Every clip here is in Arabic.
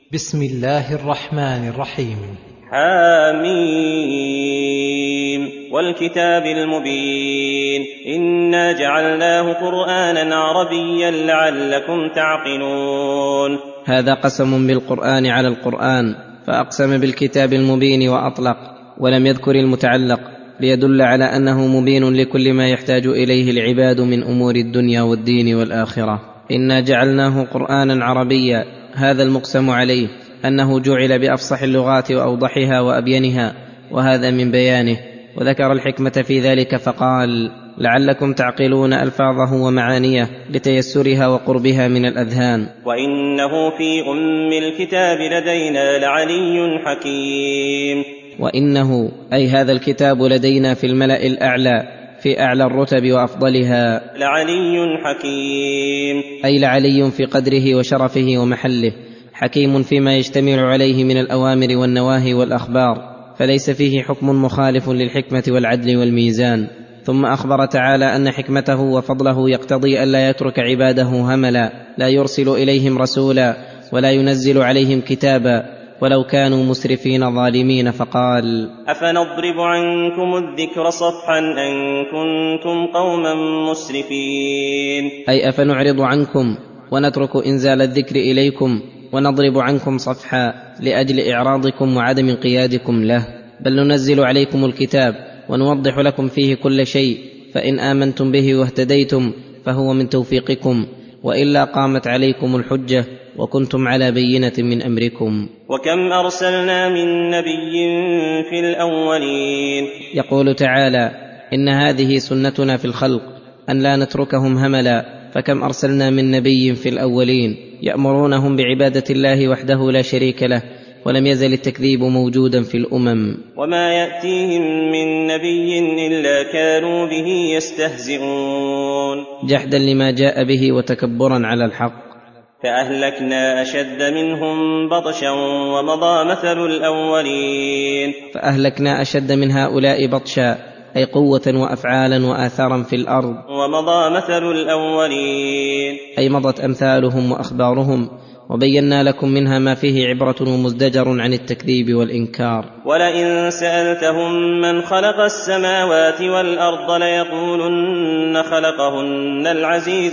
بسم الله الرحمن الرحيم. حميم والكتاب المبين إنا جعلناه قرآنا عربيا لعلكم تعقلون. هذا قسم بالقرآن على القرآن، فأقسم بالكتاب المبين وأطلق ولم يذكر المتعلق ليدل على أنه مبين لكل ما يحتاج إليه العباد من أمور الدنيا والدين والآخرة. إنا جعلناه قرآنا عربيا، هذا المقسم عليه أنه جعل بأفصح اللغات وأوضحها وأبينها، وهذا من بيانه. وذكر الحكمة في ذلك فقال: لعلكم تعقلون ألفاظه ومعانيه لتيسرها وقربها من الأذهان. وإنه في أم الكتاب لدينا لعلي حكيم. وإنه أي هذا الكتاب لدينا في الملأ الأعلى، في أعلى الرتب وأفضلها، لعلي حكيم، أي لعلي في قدره وشرفه ومحله، حكيم فيما يشتمل عليه من الأوامر والنواهي والأخبار، فليس فيه حكم مخالف للحكمة والعدل والميزان. ثم أخبر تعالى أن حكمته وفضله يقتضي ألا يترك عباده هملا، لا يرسل إليهم رسولا ولا ينزل عليهم كتابا ولو كانوا مسرفين ظالمين، فقال: أفنضرب عنكم الذكر صفحا أن كنتم قوما مسرفين. أي أفنعرض عنكم ونترك إنزال الذكر إليكم ونضرب عنكم صفحا لأجل إعراضكم وعدم انقيادكم له، بل ننزل عليكم الكتاب ونوضح لكم فيه كل شيء، فإن آمنتم به واهتديتم فهو من توفيقكم، وإلا قامت عليكم الحجة وكنتم على بينة من أمركم. وكم أرسلنا من نبي في الأولين. يقول تعالى: إن هذه سنتنا في الخلق أن لا نتركهم هملا، فكم أرسلنا من نبي في الأولين يأمرونهم بعبادة الله وحده لا شريك له، ولم يزل التكذيب موجودا في الأمم. وما يأتيهم من نبي إلا كانوا به يستهزئون، جحدا لما جاء به وتكبرا على الحق. فأهلكنا أشد منهم بطشا ومضى مثل الأولين. فأهلكنا أشد من هؤلاء بطشا، أي قوة وأفعالا وآثارا في الأرض، ومضى مثل الأولين، أي مضت أمثالهم وأخبارهم، وبينا لكم منها ما فيه عبرة ومزدجر عن التكذيب والإنكار. ولئن سألتهم من خلق السماوات والأرض ليقولن خلقهن العزيز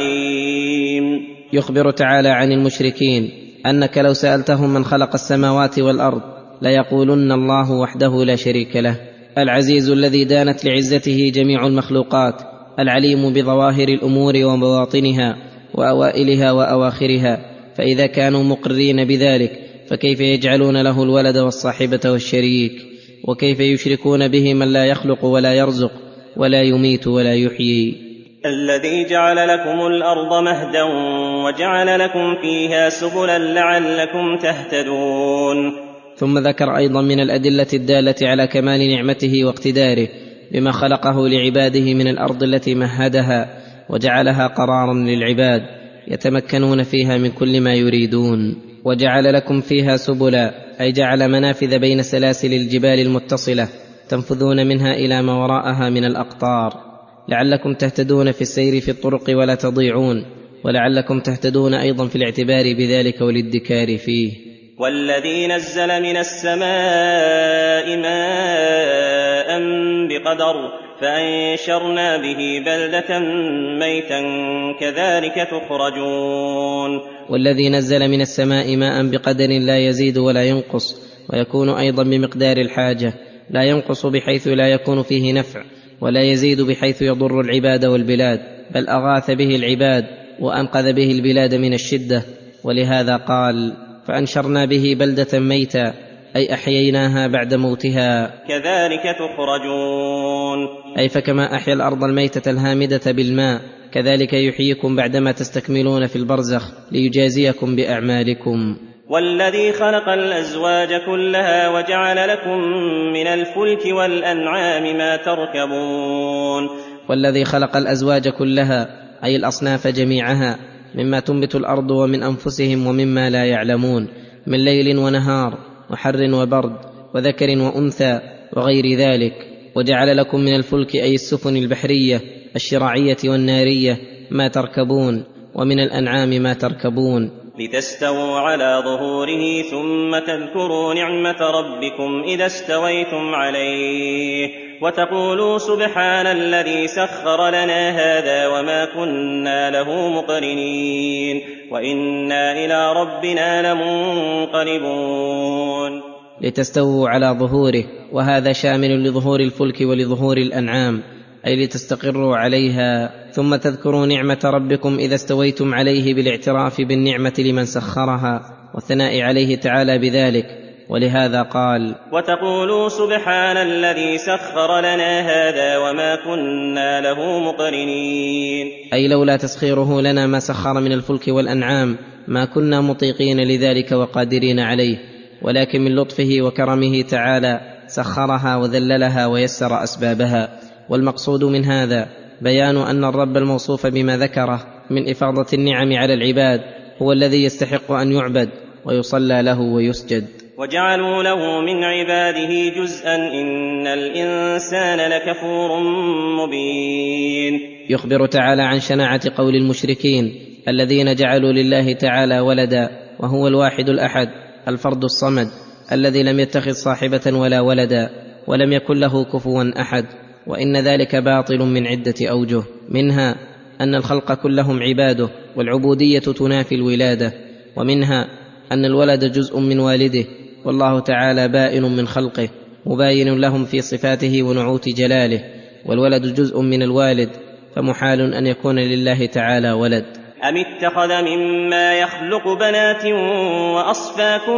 العليم. يخبر تعالى عن المشركين أنك لو سألتهم من خلق السماوات والأرض ليقولن الله وحده لا شريك له، العزيز الذي دانت لعزته جميع المخلوقات، العليم بظواهر الأمور وبواطنها وأوائلها وأواخرها. فإذا كانوا مقرين بذلك فكيف يجعلون له الولد والصاحبة والشريك؟ وكيف يشركون به من لا يخلق ولا يرزق ولا يميت ولا يحيي؟ الذي جعل لكم الأرض مهدا وجعل لكم فيها سبلا لعلكم تهتدون. ثم ذكر أيضا من الأدلة الدالة على كمال نعمته واقتداره بما خلقه لعباده من الأرض التي مهدها وجعلها قرارا للعباد يتمكنون فيها من كل ما يريدون. وجعل لكم فيها سبلا، أي جعل منافذ بين سلاسل الجبال المتصلة تنفذون منها إلى ما وراءها من الأقطار، لعلكم تهتدون في السير في الطرق ولا تضيعون، ولعلكم تهتدون أيضا في الاعتبار بذلك والادكار فيه. والذي نزل من السماء ماء بقدر فأنشرنا به بلدة ميتا كذلك تخرجون. والذي نزل من السماء ماء بقدر لا يزيد ولا ينقص، ويكون أيضا بمقدار الحاجة، لا ينقص بحيث لا يكون فيه نفع، ولا يزيد بحيث يضر العباد والبلاد، بل أغاث به العباد وأنقذ به البلاد من الشدة. ولهذا قال: فأنشرنا به بلدة ميتا، أي أحييناها بعد موتها كذلك تخرجون، أي فكما أحيا الأرض الميتة الهامدة بالماء كذلك يحييكم بعدما تستكملون في البرزخ ليجازيكم بأعمالكم. والذي خلق الأزواج كلها وجعل لكم من الفلك والأنعام ما تركبون. والذي خلق الأزواج كلها، أي الأصناف جميعها، مما تنبت الأرض ومن أنفسهم ومما لا يعلمون، من ليل ونهار وحر وبرد وذكر وأنثى وغير ذلك. وجعل لكم من الفلك، أي السفن البحرية الشراعية والنارية، ما تركبون، ومن الأنعام ما تركبون، لتستووا على ظهوره ثم تذكروا نعمة ربكم إذا استويتم عليه وتقولوا سبحان الذي سخر لنا هذا وما كنا له مقرنين وإنا إلى ربنا لمنقلبون. لتستووا على ظهوره، وهذا شامل لظهور الفلك ولظهور الأنعام، أي لتستقروا عليها، ثم تذكروا نعمة ربكم إذا استويتم عليه بالاعتراف بالنعمة لمن سخرها والثناء عليه تعالى بذلك. ولهذا قال وتقولوا سبحان الذي سخر لنا هذا وما كنا له مقرنين، أي لولا تسخيره لنا ما سخر من الفلك والأنعام ما كنا مطيقين لذلك وقادرين عليه، ولكن من لطفه وكرمه تعالى سخرها وذللها ويسر أسبابها. والمقصود من هذا بيان أن الرب الموصوف بما ذكره من إفاضة النعم على العباد هو الذي يستحق أن يعبد ويصلى له ويسجد. وجعلوا له من عباده جزءا إن الإنسان لكفور مبين. يخبر تعالى عن شناعة قول المشركين الذين جعلوا لله تعالى ولدا، وهو الواحد الأحد الفرد الصمد الذي لم يتخذ صاحبة ولا ولدا ولم يكن له كفوا أحد، وإن ذلك باطل من عدة أوجه، منها أن الخلق كلهم عباده والعبودية تنافي الولادة، ومنها أن الولد جزء من والده والله تعالى بائن من خلقه مباين لهم في صفاته ونعوت جلاله، والولد جزء من الوالد فمحال أن يكون لله تعالى ولد. أم اتخذ مما يخلق بنات وأصفاكم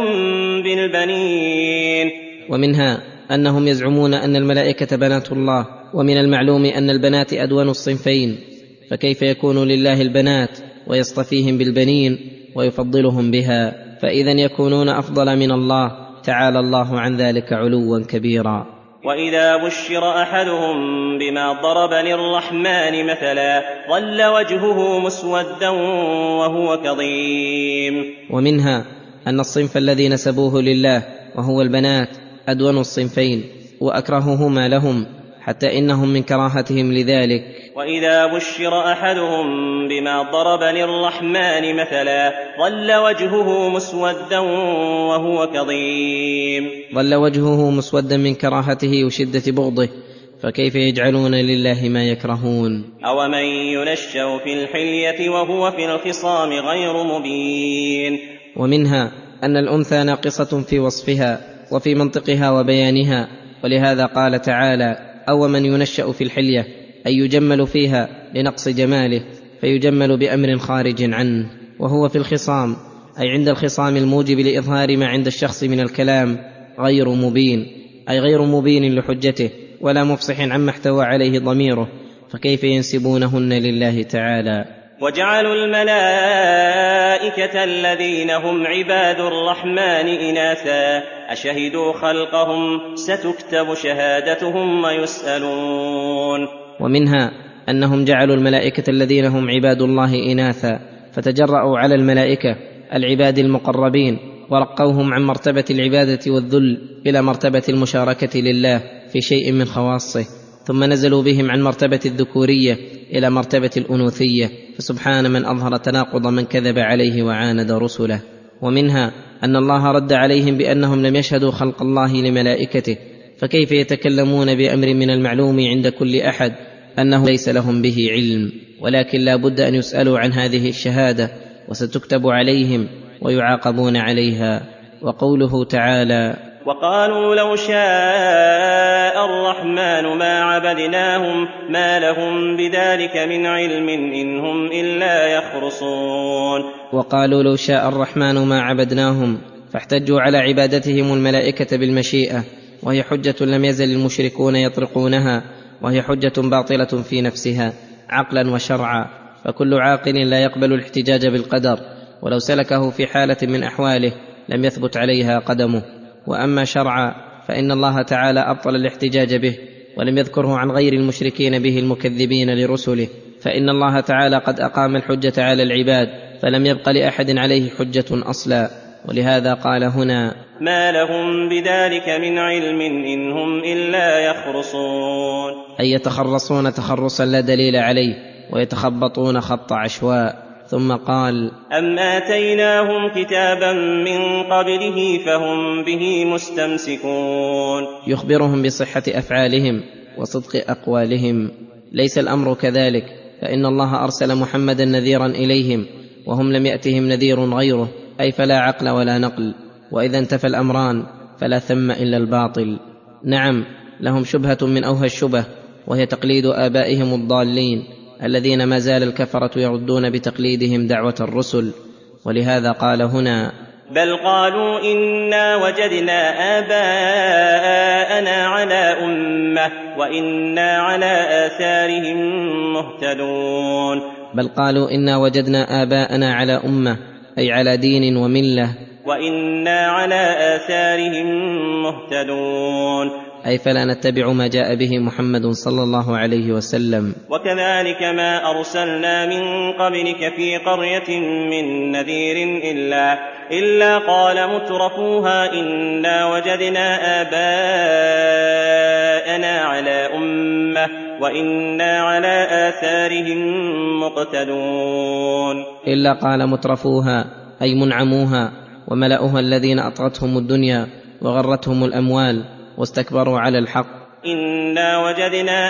بالبنين. ومنها أنهم يزعمون أن الملائكة بنات الله، ومن المعلوم أن البنات أدون الصنفين، فكيف يكون لله البنات ويصطفيهم بالبنين ويفضلهم بها؟ فإذا يكونون أفضل من الله تعالى الله عن ذلك علوا كبيرا. وإذا بشر أحدهم بما ضرب للرحمن مثلا ظل وجهه مسودا وهو كظيم. ومنها أن الصنف الذي نسبوه لله وهو البنات أدون الصنفين وأكرههما لهم، حتى إنهم من كراهتهم لذلك. وإذا بشر أحدهم بما ضرب للرحمن مثلا ظل وجهه مسودا وهو كظيم. ظل وجهه مسودا من كراهته وشدة بغضه، فكيف يجعلون لله ما يكرهون؟ أومن ينشأ في الحلية وهو في الخصام غير مبين. ومنها أن الأنثى ناقصة في وصفها وفي منطقها وبيانها، ولهذا قال تعالى أومن ينشأ في الحلية، أي يجمل فيها لنقص جماله فيجمل بأمر خارج عنه، وهو في الخصام أي عند الخصام الموجب لإظهار ما عند الشخص من الكلام غير مبين، أي غير مبين لحجته ولا مفصح عما احتوى عليه ضميره، فكيف ينسبونهن لله تعالى؟ وجعلوا الملائكة الذين هم عباد الرحمن إناثا أشهدوا خلقهم ستكتب شهادتهم ويسألون. ومنها أنهم جعلوا الملائكة الذين هم عباد الله إناثا، فتجرأوا على الملائكة العباد المقربين ورقوهم عن مرتبة العبادة والذل إلى مرتبة المشاركة لله في شيء من خواصه، ثم نزلوا بهم عن مرتبة الذكورية إلى مرتبة الأنوثية، فسبحان من أظهر تناقض من كذب عليه وعاند رسله. ومنها أن الله رد عليهم بأنهم لم يشهدوا خلق الله لملائكته، فكيف يتكلمون بأمر من المعلوم عند كل أحد أنه ليس لهم به علم، ولكن لا بد أن يسألوا عن هذه الشهادة وستكتب عليهم ويعاقبون عليها. وقوله تعالى وقالوا لو شاء الرحمن ما عبدناهم ما لهم بذلك من علم إن هم إلا يخرصون. وقالوا لو شاء الرحمن ما عبدناهم، فاحتجوا على عبادتهم الملائكة بالمشيئة، وهي حجة لم يزل المشركون يطرقونها، وهي حجة باطلة في نفسها عقلا وشرعا، فكل عاقل لا يقبل الاحتجاج بالقدر، ولو سلكه في حالة من أحواله لم يثبت عليها قدمه. وأما شرعا فإن الله تعالى أبطل الاحتجاج به ولم يذكره عن غير المشركين به المكذبين لرسله، فإن الله تعالى قد أقام الحجة على العباد فلم يبق لأحد عليه حجة أصلا. ولهذا قال هنا ما لهم بذلك من علم إن هم إلا يخرصون، أي يتخرصون تخرصا لا دليل عليه ويتخبطون خط عشواء، ثم قال: أم آتيناهم كتابا من قبله فهم به مستمسكون. يخبرهم بصحة أفعالهم وصدق أقوالهم. ليس الأمر كذلك، فإن الله أرسل محمدا نذيرا إليهم وهم لم يأتهم نذير غيره، أي فلا عقل ولا نقل، وإذا انتفى الأمران فلا ثم إلا الباطل. نعم، لهم شبهة من أوهى الشبه، وهي تقليد آبائهم الضالين الذين ما زال الكفرة يردون بتقليدهم دعوة الرسل. ولهذا قال هنا: بل قالوا إنا وجدنا آباءنا على أمة وإنا على آثارهم مهتدون. بل قالوا إنا وجدنا آباءنا على أمة، أي على دين وملة، وإنا على آثارهم مهتدون، أي فلا نتبع ما جاء به محمد صلى الله عليه وسلم. وكذلك ما أرسلنا من قبلك في قرية من نذير إلا قال مترفوها إنا وجدنا آباءنا على أمة وإنا على آثارهم مقتدون. إلا قال مترفوها، أي منعموها وملأها الذين أطغتهم الدنيا وغرتهم الأموال واستكبروا على الحق، إنا وجدنا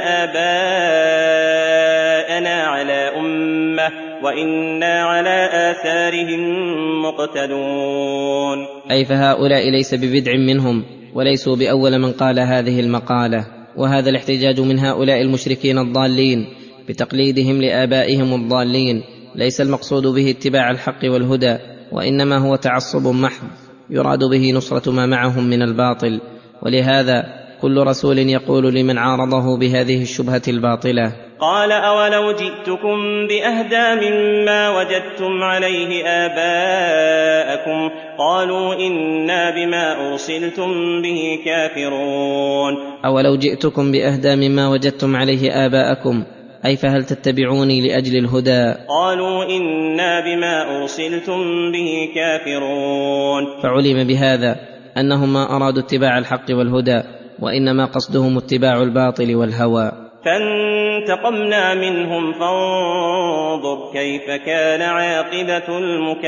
آباءنا على أمة وإنا على آثارهم مقتدون. أي فهؤلاء ليس ببدع منهم وليسوا بأول من قال هذه المقالة. وهذا الاحتجاج من هؤلاء المشركين الضالين بتقليدهم لآبائهم الضالين ليس المقصود به اتباع الحق والهدى، وإنما هو تعصب محض يراد به نصرة ما معهم من الباطل. ولهذا كل رسول يقول لمن عارضه بهذه الشبهة الباطلة: قال أولو جئتكم بأهدى مما وجدتم عليه آباءكم قالوا إنا بما أرسلتم به كافرون. أولو جئتكم بأهدى مما وجدتم عليه آباءكم، أي فهل تتبعوني لأجل الهدى؟ قالوا إنا بما أرسلتم به كافرون. فعلم بهذا أنهم ما أرادوا اتباع الحق والهدى، وإنما قصدهم اتباع الباطل والهوى. فانتقمنا منهم فانظر كيف كان عاقبة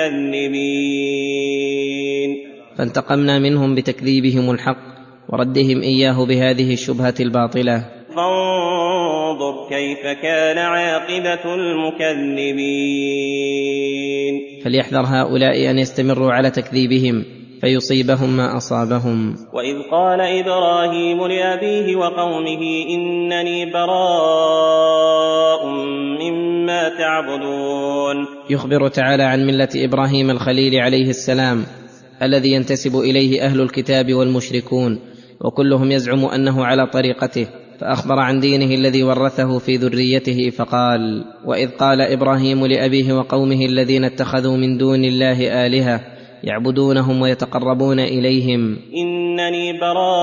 المكذبين. فانتقمنا منهم بتكذيبهم الحق وردهم إياه بهذه الشبهة الباطلة. فانظر كيف كان عاقبة المكذبين. فليحذر هؤلاء أن يستمروا على تكذيبهم فيصيبهم ما أصابهم. وإذ قال إبراهيم لأبيه وقومه إنني براء مما تعبدون. يخبر تعالى عن ملة إبراهيم الخليل عليه السلام الذي ينتسب إليه أهل الكتاب والمشركون، وكلهم يزعم أنه على طريقته، فأخبر عن دينه الذي ورثه في ذريته فقال: وإذ قال إبراهيم لأبيه وقومه الذين اتخذوا من دون الله آلهة يعبدونهم ويتقربون إليهم إنني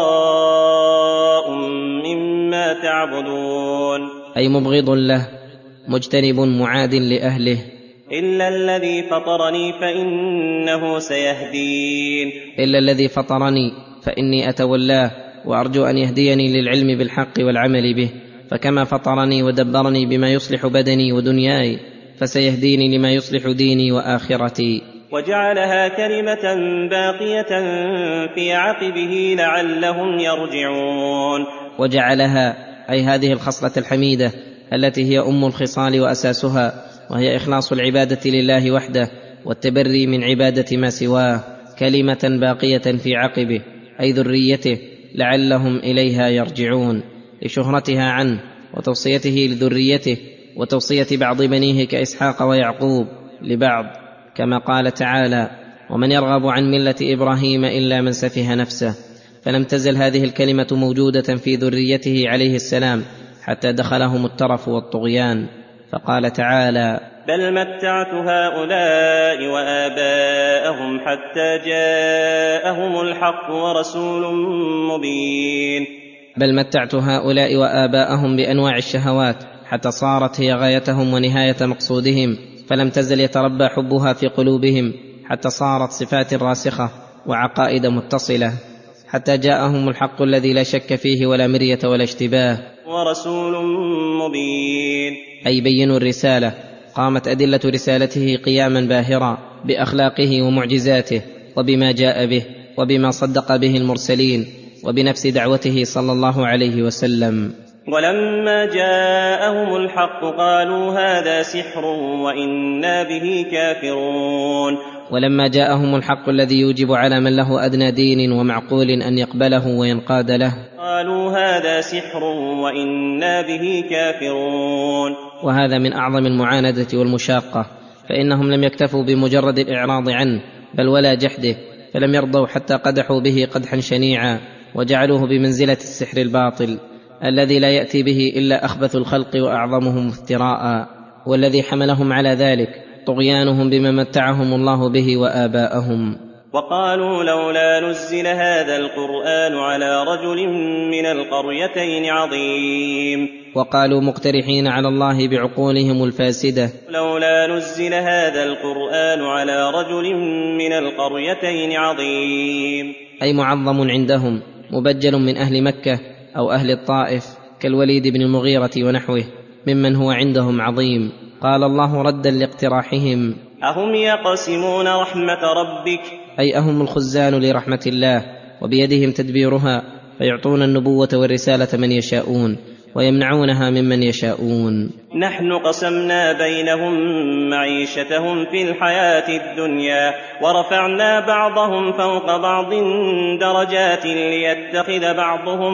براء مما تعبدون، أي مبغض له مجتنب معاد لأهله، إلا الذي فطرني فإنه سيهدين. إلا الذي فطرني فإني أتولاه وأرجو أن يهديني للعلم بالحق والعمل به، فكما فطرني ودبرني بما يصلح بدني ودنياي فسيهديني لما يصلح ديني وآخرتي. وجعلها كلمة باقية في عقبه لعلهم يرجعون. وجعلها، أي هذه الخصلة الحميدة التي هي أم الخصال وأساسها، وهي إخلاص العبادة لله وحده والتبري من عبادة ما سواه، كلمة باقية في عقبه أي ذريته لعلهم إليها يرجعون، لشهرتها عنه وتوصيته لذريته وتوصية بعض بنيه كإسحاق ويعقوب لبعض، كما قال تعالى: ومن يرغب عن ملة إبراهيم إلا من سفه نفسه. فلم تزل هذه الكلمة موجودة في ذريته عليه السلام حتى دخلهم الترف والطغيان، فقال تعالى: بل متعت هؤلاء وآباءهم حتى جاءهم الحق ورسول مبين. بل متعت هؤلاء وآباءهم بأنواع الشهوات حتى صارت هي غايتهم ونهاية مقصودهم، فلم تزل يتربى حبها في قلوبهم حتى صارت صفات راسخة وعقائد متصلة، حتى جاءهم الحق الذي لا شك فيه ولا مرية ولا اشتباه، ورسول مبين، أي بينوا الرسالة قامت أدلة رسالته قياما باهرا بأخلاقه ومعجزاته وبما جاء به وبما صدق به المرسلين وبنفس دعوته صلى الله عليه وسلم. ولما جاءهم الحق قالوا هذا سحر وإنا به كافرون. ولما جاءهم الحق الذي يوجب على من له أدنى دين ومعقول أن يقبله وينقاد له قالوا هذا سحر وإنا به كافرون. وهذا من أعظم المعاندة والمشاقة، فإنهم لم يكتفوا بمجرد الإعراض عنه بل ولا جحده، فلم يرضوا حتى قدحوا به قدحا شنيعا وجعلوه بمنزلة السحر الباطل الذي لا يأتي به إلا أخبث الخلق وأعظمهم افتراء، والذي حملهم على ذلك طغيانهم بما متعهم الله به وآباءهم. وقالوا لولا نزل هذا القرآن على رجل من القريتين عظيم. وقالوا مقترحين على الله بعقولهم الفاسدة لولا نزل هذا القرآن على رجل من القريتين عظيم، أي معظم عندهم مبجل من أهل مكة أو أهل الطائف كالوليد بن المغيرة ونحوه ممن هو عندهم عظيم. قال الله ردا لاقتراحهم أهم يقسمون رحمة ربك، أي أهم الخزان لرحمة الله وبيدهم تدبيرها، فيعطون النبوة والرسالة من يشاءون ويمنعونها ممن يشاءون. نحن قسمنا بينهم معيشتهم في الحياة الدنيا ورفعنا بعضهم فوق بعض درجات ليتخذ بعضهم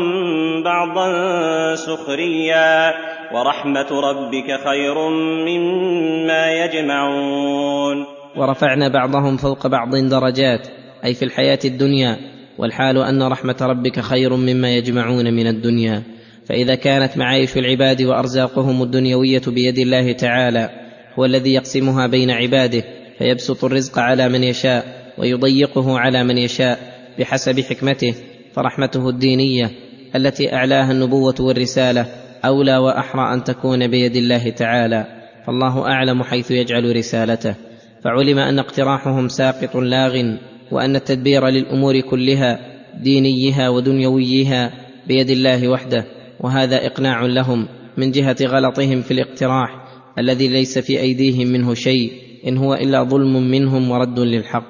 بعضا سخريا ورحمة ربك خير مما يجمعون. ورفعنا بعضهم فوق بعض درجات أي في الحياة الدنيا، والحال أن رحمة ربك خير مما يجمعون من الدنيا. فإذا كانت معايش العباد وأرزاقهم الدنيوية بيد الله تعالى، هو الذي يقسمها بين عباده فيبسط الرزق على من يشاء ويضيقه على من يشاء بحسب حكمته، فرحمته الدينية التي أعلاها النبوة والرسالة أولى وأحرى أن تكون بيد الله تعالى، فالله أعلم حيث يجعل رسالته. فعلم أن اقتراحهم ساقط لاغ، وأن التدبير للأمور كلها دينيها ودنيويها بيد الله وحده، وهذا إقناع لهم من جهة غلطهم في الاقتراح الذي ليس في أيديهم منه شيء، إن هو إلا ظلم منهم ورد للحق.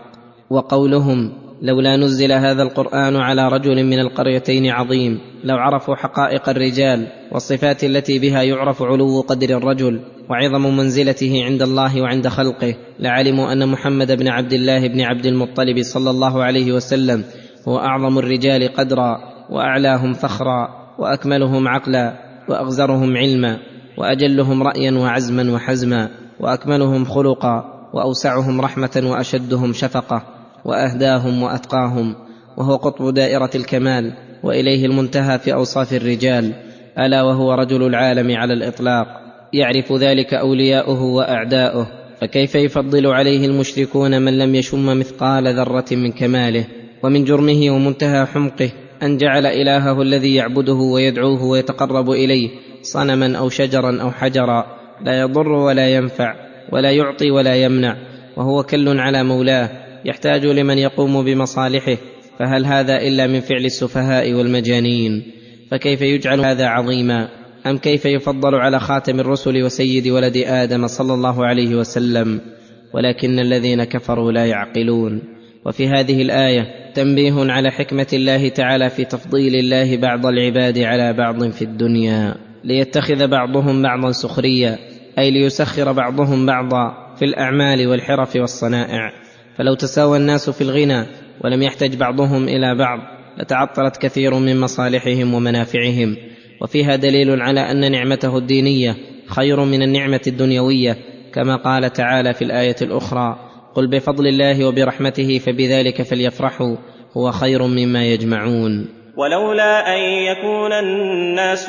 وقولهم لولا نزل هذا القرآن على رجل من القريتين عظيم، لو عرفوا حقائق الرجال والصفات التي بها يعرف علو قدر الرجل وعظم منزلته عند الله وعند خلقه، لعلموا أن محمد بن عبد الله بن عبد المطلب صلى الله عليه وسلم هو أعظم الرجال قدرا وأعلاهم فخرا وأكملهم عقلا وأغزرهم علما وأجلهم رأيا وعزما وحزما وأكملهم خلقا وأوسعهم رحمة وأشدهم شفقة وأهداهم وأتقاهم، وهو قطب دائرة الكمال وإليه المنتهى في أوصاف الرجال، ألا وهو رجل العالم على الإطلاق، يعرف ذلك أولياؤه وأعداؤه، فكيف يفضل عليه المشركون من لم يشم مثقال ذرة من كماله. ومن جرمه ومنتهى حمقه أن جعل إلهه الذي يعبده ويدعوه ويتقرب إليه صنما أو شجرا أو حجرا لا يضر ولا ينفع ولا يعطي ولا يمنع، وهو كل على مولاه يحتاج لمن يقوم بمصالحه، فهل هذا إلا من فعل السفهاء والمجانين؟ فكيف يجعل هذا عظيما؟ أم كيف يفضل على خاتم الرسل وسيد ولد آدم صلى الله عليه وسلم؟ ولكن الذين كفروا لا يعقلون. وفي هذه الآية تنبيه على حكمة الله تعالى في تفضيل الله بعض العباد على بعض في الدنيا، ليتخذ بعضهم بعضا سخريا، أي ليسخر بعضهم بعضا في الأعمال والحرف والصنائع. فلو تساوى الناس في الغنى ولم يحتج بعضهم إلى بعض لتعطلت كثير من مصالحهم ومنافعهم. وفيها دليل على أن نعمته الدينية خير من النعمة الدنيوية، كما قال تعالى في الآية الأخرى: قل بفضل الله وبرحمته فبذلك فليفرحوا هو خير مما يجمعون. ولولا أن يكون الناس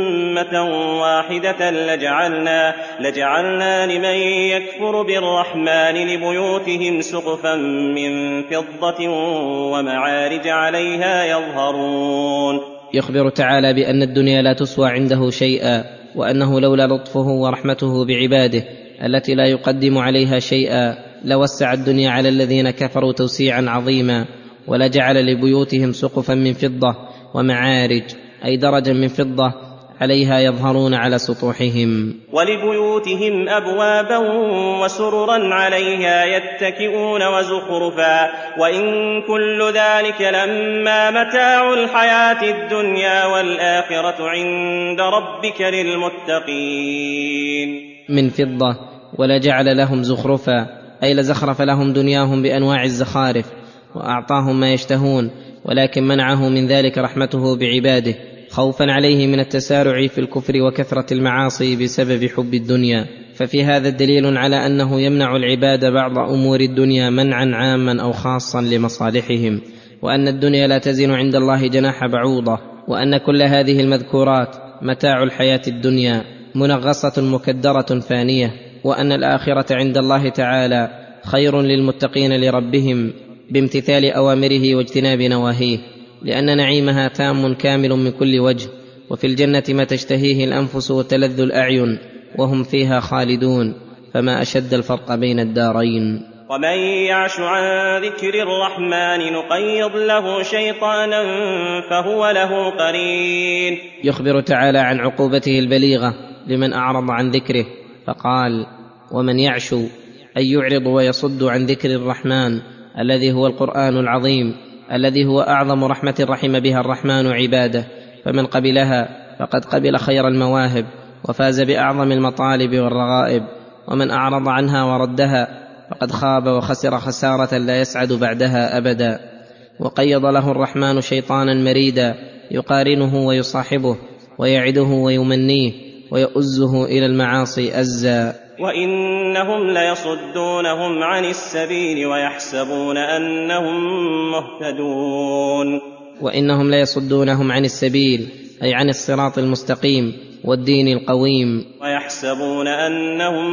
أمة واحدة لجعلنا لمن يكفر بالرحمن لبيوتهم سقفا من فضة ومعارج عليها يظهرون. يخبر تعالى بأن الدنيا لا تسوى عنده شيئا، وأنه لولا لطفه ورحمته بعباده التي لا يقدم عليها شيئا لوسع الدنيا على الذين كفروا توسيعا عظيما، ولجعل لبيوتهم سقفا من فضة ومعارج أي درجا من فضة عليها يظهرون على سطوحهم. ولبيوتهم أبوابا وسررا عليها يتكئون وزخرفا وإن كل ذلك لما متاع الحياة الدنيا والآخرة عند ربك للمتقين. من فضة، ولجعل لهم زخرفا أي لزخرف لهم دنياهم بأنواع الزخارف وأعطاهم ما يشتهون، ولكن منعه من ذلك رحمته بعباده خوفا عليه من التسارع في الكفر وكثرة المعاصي بسبب حب الدنيا. ففي هذا الدليل على أنه يمنع العباد بعض أمور الدنيا منعا عاما أو خاصا لمصالحهم، وأن الدنيا لا تزن عند الله جناح بعوضة، وأن كل هذه المذكورات متاع الحياة الدنيا منغصة مكدرة فانية، وأن الآخرة عند الله تعالى خير للمتقين لربهم بامتثال أوامره واجتناب نواهيه، لأن نعيمها تام كامل من كل وجه، وفي الجنة ما تشتهيه الأنفس وتلذ الأعين وهم فيها خالدون، فما أشد الفرق بين الدارين. ومن يعش عن ذكر الرحمن نقيض له شيطانا فهو له قرين. يخبر تعالى عن عقوبته البليغة لمن أعرض عن ذكره، فقال: ومن يعش أي يعرض ويصد عن ذكر الرحمن الذي هو القرآن العظيم، الذي هو أعظم رحمة رحم بها الرحمن عباده، فمن قبلها فقد قبل خير المواهب وفاز بأعظم المطالب والرغائب، ومن أعرض عنها وردها فقد خاب وخسر خسارة لا يسعد بعدها أبدا. وقيض له الرحمن شيطانا مريدا يقارنه ويصاحبه ويعده ويمنيه ويؤزه إلى المعاصي أزا. وإنهم ليصدونهم عن السبيل ويحسبون أنهم مهتدون. وإنهم ليصدونهم عن السبيل أي عن الصراط المستقيم والدين القويم، ويحسبون أنهم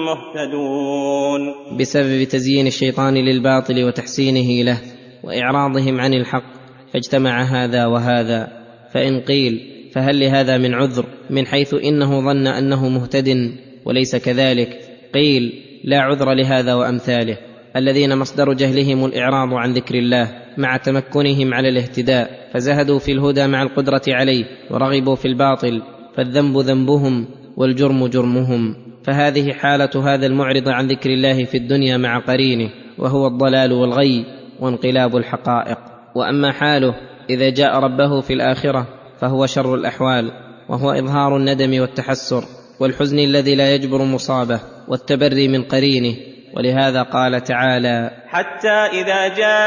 مهتدون بسبب تزيين الشيطان للباطل وتحسينه له وإعراضهم عن الحق، فاجتمع هذا وهذا. فإن قيل فهل لهذا من عذر من حيث إنه ظن أنه مهتد وليس كذلك؟ قيل: لا عذر لهذا وأمثاله الذين مصدر جهلهم الإعراض عن ذكر الله مع تمكنهم على الاهتداء، فزهدوا في الهدى مع القدرة عليه ورغبوا في الباطل، فالذنب ذنبهم والجرم جرمهم. فهذه حالة هذا المعرض عن ذكر الله في الدنيا مع قرينه، وهو الضلال والغي وانقلاب الحقائق. وأما حاله إذا جاء ربه في الآخرة فهو شر الأحوال، وهو إظهار الندم والتحسر والحزن الذي لا يجبر مصابه والتبري من قرينه. ولهذا قال تعالى: حتى إذا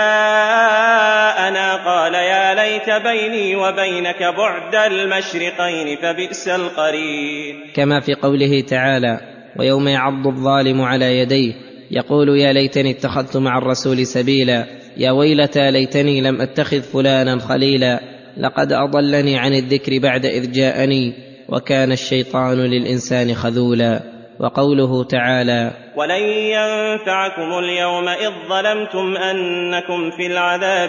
جاءنا قال يا ليت بيني وبينك بعد المشرقين فبئس القرين. كما في قوله تعالى: ويوم يعض الظالم على يديه يقول يا ليتني اتخذت مع الرسول سبيلا، يا ويلتى ليتني لم أتخذ فلانا خليلا، لقد أضلني عن الذكر بعد إذ جاءني وكان الشيطان للإنسان خذولا. وقوله تعالى: ولن ينفعكم اليوم إذ ظلمتم أنكم في العذاب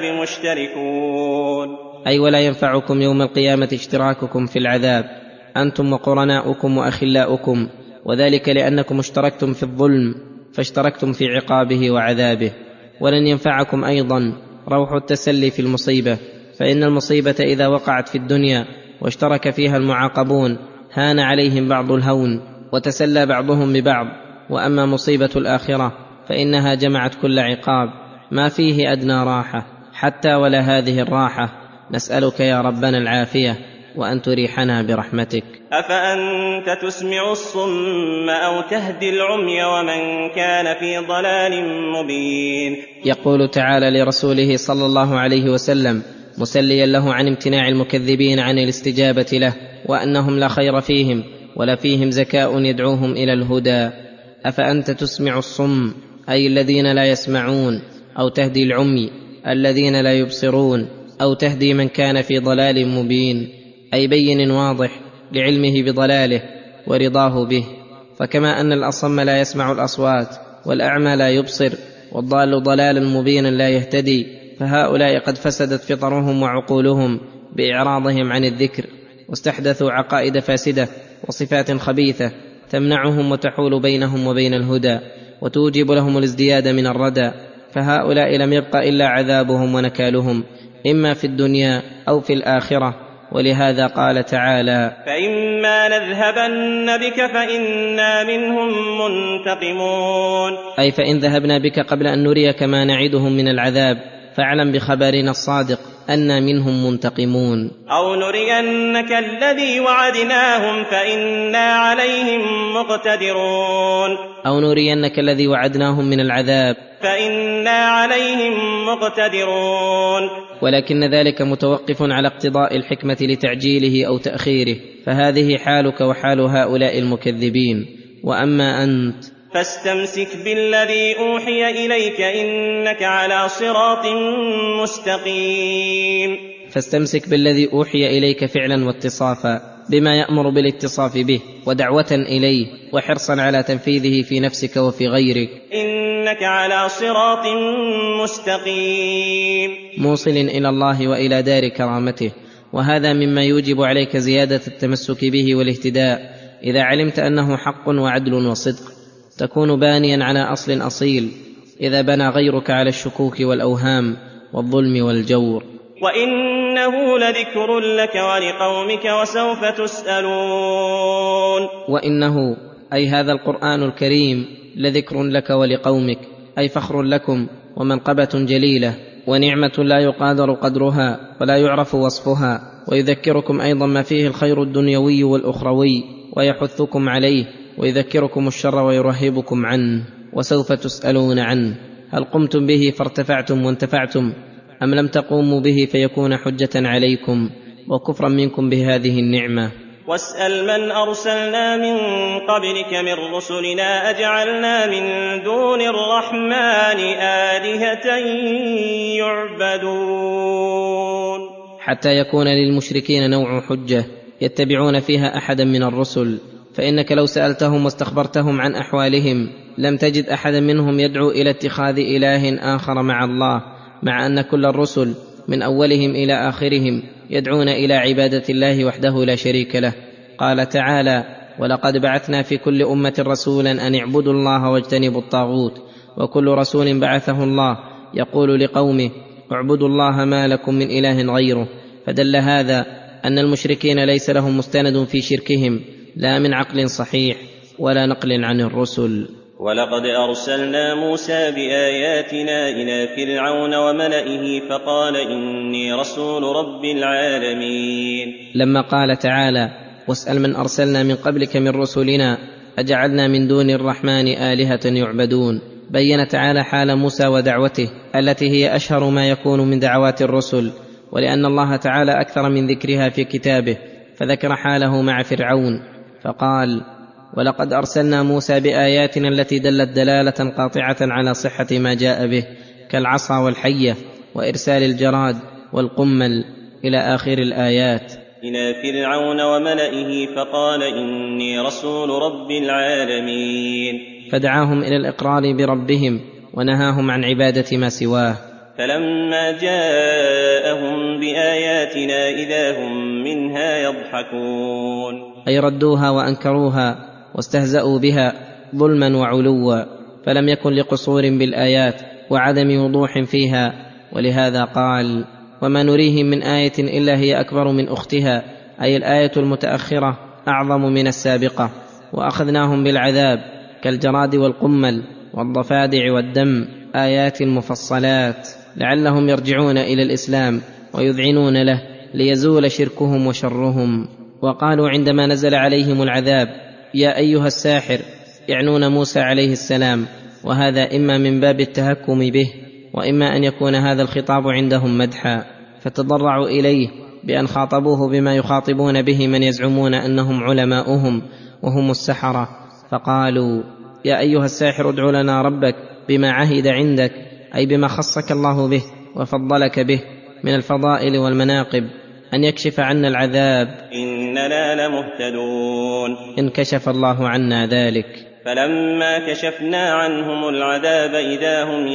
مشتركون، أي ولا ينفعكم يوم القيامة اشتراككم في العذاب أنتم وقرناؤكم وأخلاؤكم، وذلك لأنكم اشتركتم في الظلم فاشتركتم في عقابه وعذابه. ولن ينفعكم أيضا روح التسلي في المصيبة، فإن المصيبة إذا وقعت في الدنيا واشترك فيها المعاقبون هان عليهم بعض الهون وتسلى بعضهم ببعض. وأما مصيبة الآخرة فإنها جمعت كل عقاب ما فيه أدنى راحة، حتى ولا هذه الراحة. نسألك يا ربنا العافية وأن تريحنا برحمتك. أفأنت تسمع الصم أو تهدي العمي ومن كان في ضلال مبين. يقول تعالى لرسوله صلى الله عليه وسلم مسليا له عن امتناع المكذبين عن الاستجابة له، وأنهم لا خير فيهم ولا فيهم زكاء يدعوهم إلى الهدى. أفأنت تسمع الصم أي الذين لا يسمعون، أو تهدي العمي الذين لا يبصرون، أو تهدي من كان في ضلال مبين أي بين واضح لعلمه بضلاله ورضاه به. فكما أن الأصم لا يسمع الأصوات والأعمى لا يبصر والضال ضلالا مبينا لا يهتدي، فهؤلاء قد فسدت فطرهم وعقولهم بإعراضهم عن الذكر، واستحدثوا عقائد فاسدة وصفات خبيثة تمنعهم وتحول بينهم وبين الهدى وتوجب لهم الازدياد من الردى. فهؤلاء لم يبق إلا عذابهم ونكالهم إما في الدنيا أو في الآخرة، ولهذا قال تعالى: فإما نذهبن بك فإنا منهم منتقمون. أي فإن ذهبنا بك قبل أن نريك ما نعدهم من العذاب فاعلم بخبرنا الصادق أنا منهم منتقمون. أو نرينك الذي وعدناهم فإنا عليهم مقتدرون. أو نرينك الذي وعدناهم من العذاب فإنا عليهم مقتدرون. ولكن ذلك متوقف على اقتضاء الحكمة لتعجيله أو تأخيره، فهذه حالك وحال هؤلاء المكذبين. وأما أنت فاستمسك بالذي أوحي إليك إنك على صراط مستقيم. فاستمسك بالذي أوحي إليك فعلا واتصافا بما يأمر بالاتصاف به ودعوة إليه وحرصا على تنفيذه في نفسك وفي غيرك. إنك على صراط مستقيم موصل إلى الله وإلى دار كرامته، وهذا مما يوجب عليك زيادة التمسك به والاهتداء إذا علمت أنه حق وعدل وصدق. تكون بانيا على أصل أصيل إذا بنى غيرك على الشكوك والأوهام والظلم والجور. وإنه لذكر لك ولقومك وسوف تسألون. وإنه أي هذا القرآن الكريم لذكر لك ولقومك، أي فخر لكم ومنقبة جليلة ونعمة لا يقادر قدرها ولا يعرف وصفها، ويذكركم أيضا ما فيه الخير الدنيوي والأخروي ويحثكم عليه، ويذكركم الشر ويرهبكم عنه، وسوف تسألون عنه. هل قمتم به فارتفعتم وانتفعتم، أم لم تقوموا به فيكون حجة عليكم وكفرا منكم بهذه النعمة؟ واسأل من أرسلنا من قبلك من رسلنا أجعلنا من دون الرحمن آلهة يعبدون. حتى يكون للمشركين نوع حجة يتبعون فيها أحدا من الرسل، فإنك لو سألتهم واستخبرتهم عن أحوالهم لم تجد أحدا منهم يدعو إلى اتخاذ إله آخر مع الله، مع أن كل الرسل من أولهم إلى آخرهم يدعون إلى عبادة الله وحده لا شريك له. قال تعالى: ولقد بعثنا في كل أمة رسولا أن اعبدوا الله واجتنبوا الطاغوت، وكل رسول بعثه الله يقول لقومه اعبدوا الله ما لكم من إله غيره. فدل هذا أن المشركين ليس لهم مستند في شركهم لا من عقل صحيح ولا نقل عن الرسل. ولقد أرسلنا موسى بآياتنا إلى فرعون وملئه فقال إني رسول رب العالمين. لما قال تعالى: واسأل من أرسلنا من قبلك من رسلنا أجعلنا من دون الرحمن آلهة يعبدون، بين تعالى حال موسى ودعوته التي هي أشهر ما يكون من دعوات الرسل، ولأن الله تعالى أكثر من ذكرها في كتابه، فذكر حاله مع فرعون فقال: ولقد أرسلنا موسى بآياتنا التي دلت دلالة قاطعة على صحة ما جاء به، كالعصا والحية وإرسال الجراد والقمل إلى آخر الآيات. إلى فرعون وملئه فقال إني رسول رب العالمين. فدعاهم إلى الإقرار بربهم ونهاهم عن عبادة ما سواه. فلما جاءهم بآياتنا إذا هم منها يضحكون. أي ردوها وأنكروها واستهزأوا بها ظلما وعلوا، فلم يكن لقصور بالآيات وعدم وضوح فيها، ولهذا قال: وما نريهم من آية إلا هي أكبر من أختها، أي الآية المتأخرة أعظم من السابقة. وأخذناهم بالعذاب كالجراد والقمل والضفادع والدم، آيات مفصلات لعلهم يرجعون إلى الإسلام ويذعنون له ليزول شركهم وشرهم. وقالوا عندما نزل عليهم العذاب: يا أيها الساحر، يعنون موسى عليه السلام، وهذا إما من باب التهكم به، وإما أن يكون هذا الخطاب عندهم مدحا، فتضرعوا إليه بأن خاطبوه بما يخاطبون به من يزعمون أنهم علماؤهم وهم السحرة، فقالوا: يا أيها الساحر ادع لنا ربك بما عهد عندك، أي بما خصك الله به وفضلك به من الفضائل والمناقب، أن يكشف عنا العذاب إننا لمهتدون. انكشف الله عنا ذلك. فلما كشفنا عنهم العذاب إذا هم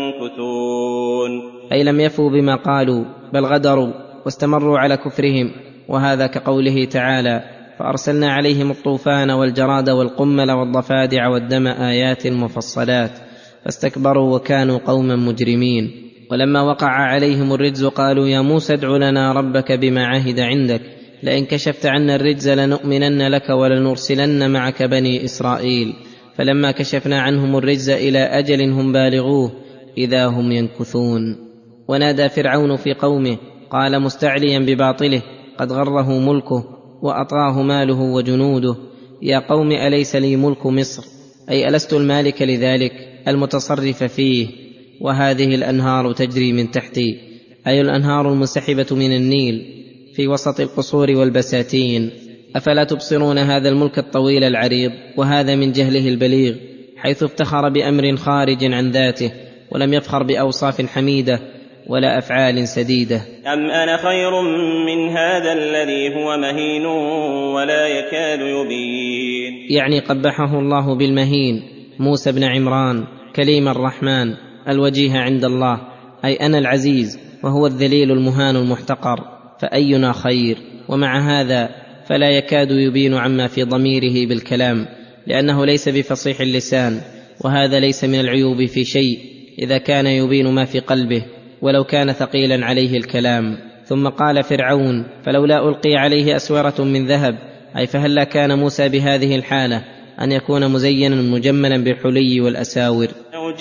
ينكثون. أي لم يفوا بما قالوا بل غدروا واستمروا على كفرهم، وهذا كقوله تعالى: فأرسلنا عليهم الطوفان والجراد والقمل والضفادع والدم آيات مفصلات فاستكبروا وكانوا قوما مجرمين. ولما وقع عليهم الرجز قالوا يا موسى ادع لنا ربك بما عهد عندك لئن كشفت عنا الرجز لنؤمنن لك ولنرسلن معك بني إسرائيل. فلما كشفنا عنهم الرجز إلى أجل هم بالغوه إذا هم ينكثون. ونادى فرعون في قومه قال مستعليا بباطله قد غره ملكه وأطغاه ماله وجنوده يا قوم أليس لي ملك مصر أي ألست المالك لذلك المتصرف فيه وهذه الأنهار تجري من تحتي أي الأنهار المنسحبة من النيل في وسط القصور والبساتين. أفلا تبصرون هذا الملك الطويل العريض؟ وهذا من جهله البليغ حيث افتخر بأمر خارج عن ذاته ولم يفخر بأوصاف حميدة ولا أفعال سديدة. أم أنا خير من هذا الذي هو مهين ولا يكاد يبين. يعني قبحه الله بالمهين موسى بن عمران كليم الرحمن الوجيه عند الله أي أنا العزيز وهو الذليل المهان المحتقر فأينا خير. ومع هذا فلا يكاد يبين عما في ضميره بالكلام لأنه ليس بفصيح اللسان وهذا ليس من العيوب في شيء إذا كان يبين ما في قلبه ولو كان ثقيلا عليه الكلام. ثم قال فرعون فلولا ألقي عليه أسورة من ذهب أي فهلا كان موسى بهذه الحالة أن يكون مزينا مجملا بالحلي والأساور. أو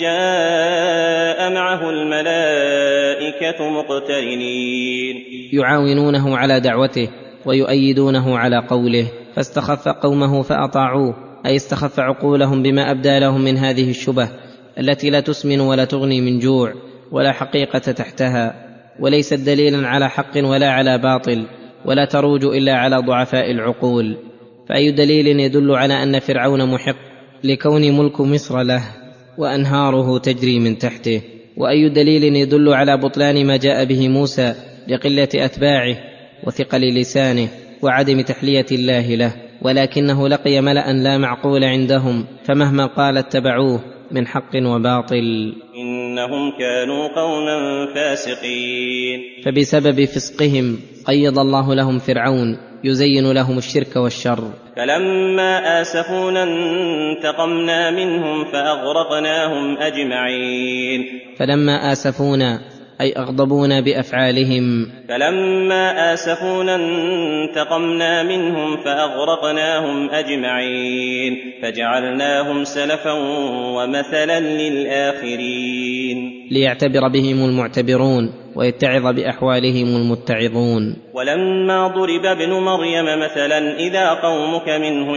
جاء معه الملائكة مقترنين يعاونونه على دعوته ويؤيدونه على قوله. فاستخف قومه فأطاعوه أي استخف عقولهم بما أبدى لهم من هذه الشبه التي لا تسمن ولا تغني من جوع ولا حقيقة تحتها وليست دليلا على حق ولا على باطل ولا تروج إلا على ضعفاء العقول. فأي دليل يدل على أن فرعون محق لكون ملك مصر له وأنهاره تجري من تحته؟ وأي دليل يدل على بطلان ما جاء به موسى لقلة أتباعه وثقل لسانه وعدم تحلية الله له؟ ولكنه لقي ملأ لا معقول عندهم فمهما قال اتبعوه من حق وباطل. إنهم كانوا قوما فاسقين. فبسبب فسقهم قيض الله لهم فرعون يزين لهم الشرك والشر. فلما آسفونا انتقمنا منهم فأغرقناهم أجمعين. فلما آسفونا أي أغضبونا بأفعالهم. فلما آسفونا انتقمنا منهم فأغرقناهم أجمعين فجعلناهم سلفا ومثلا للآخرين. ليعتبر بهم المعتبرون ويتعظ بأحوالهم المتعظون. ولما ضرب ابن مريم مثلا إذا قومك منه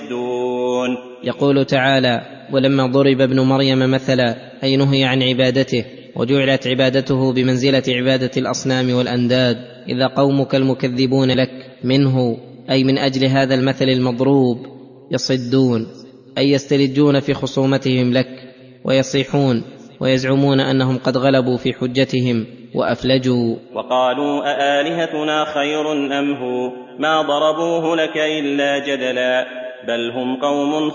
يصدون. يقول تعالى ولما ضرب ابن مريم مثلا أي نهي عن عبادته وجعلت عبادته بمنزلة عبادة الأصنام والأنداد إذا قومك المكذبون لك منه أي من أجل هذا المثل المضروب يصدون أي يستلجون في خصومتهم لك ويصيحون ويزعمون أنهم قد غلبوا في حجتهم وأفلجوا. وقالوا أآلهتنا خير أم هو ما ضربوه لك إلا جدلا بل هم قوم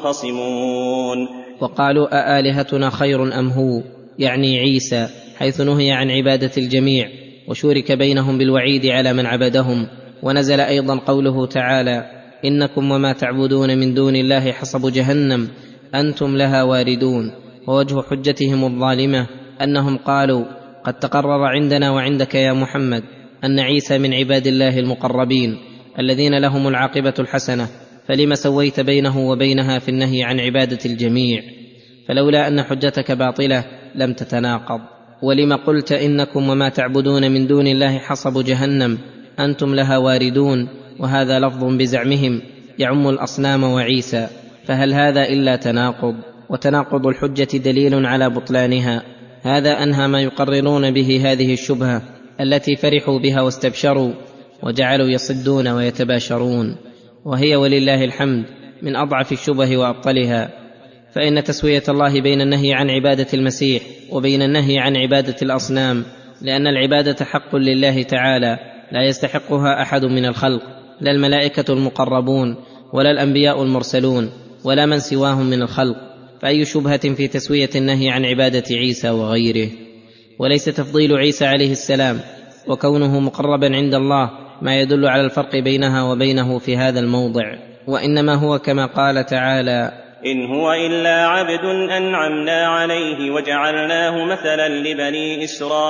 خصمون. وقالوا أآلهتنا خير أم هو يعني عيسى حيث نهي عن عبادة الجميع وشورك بينهم بالوعيد على من عبدهم. ونزل أيضا قوله تعالى إنكم وما تعبدون من دون الله حصب جهنم أنتم لها واردون. ووجه حجتهم الظالمة أنهم قالوا قد تقرر عندنا وعندك يا محمد أن عيسى من عباد الله المقربين الذين لهم العاقبة الحسنة فلما سويت بينه وبينها في النهي عن عبادة الجميع؟ فلولا أن حجتك باطلة لم تتناقض. ولما قلت إنكم وما تعبدون من دون الله حصب جهنم أنتم لها واردون وهذا لفظ بزعمهم يعم الأصنام وعيسى فهل هذا إلا تناقض؟ وتناقض الحجة دليل على بطلانها. هذا أنهى ما يقررون به هذه الشبهة التي فرحوا بها واستبشروا وجعلوا يصدون ويتباشرون وهي ولله الحمد من أضعف الشبه وأبطلها. فإن تسوية الله بين النهي عن عبادة المسيح وبين النهي عن عبادة الأصنام لأن العبادة حق لله تعالى لا يستحقها أحد من الخلق لا الملائكة المقربون ولا الأنبياء المرسلون ولا من سواهم من الخلق. فأي شبهة في تسوية النهي عن عبادة عيسى وغيره؟ وليس تفضيل عيسى عليه السلام وكونه مقربا عند الله ما يدل على الفرق بينها وبينه في هذا الموضع وإنما هو كما قال تعالى إن هو إلا عبد أنعمنا عليه وجعلناه مثلا لبني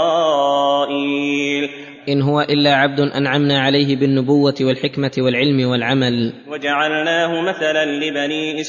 إسرائيل. إن هو إلا عبد أنعمنا عليه بالنبوة والحكمة والعلم والعمل وجعلناه مثلا لبني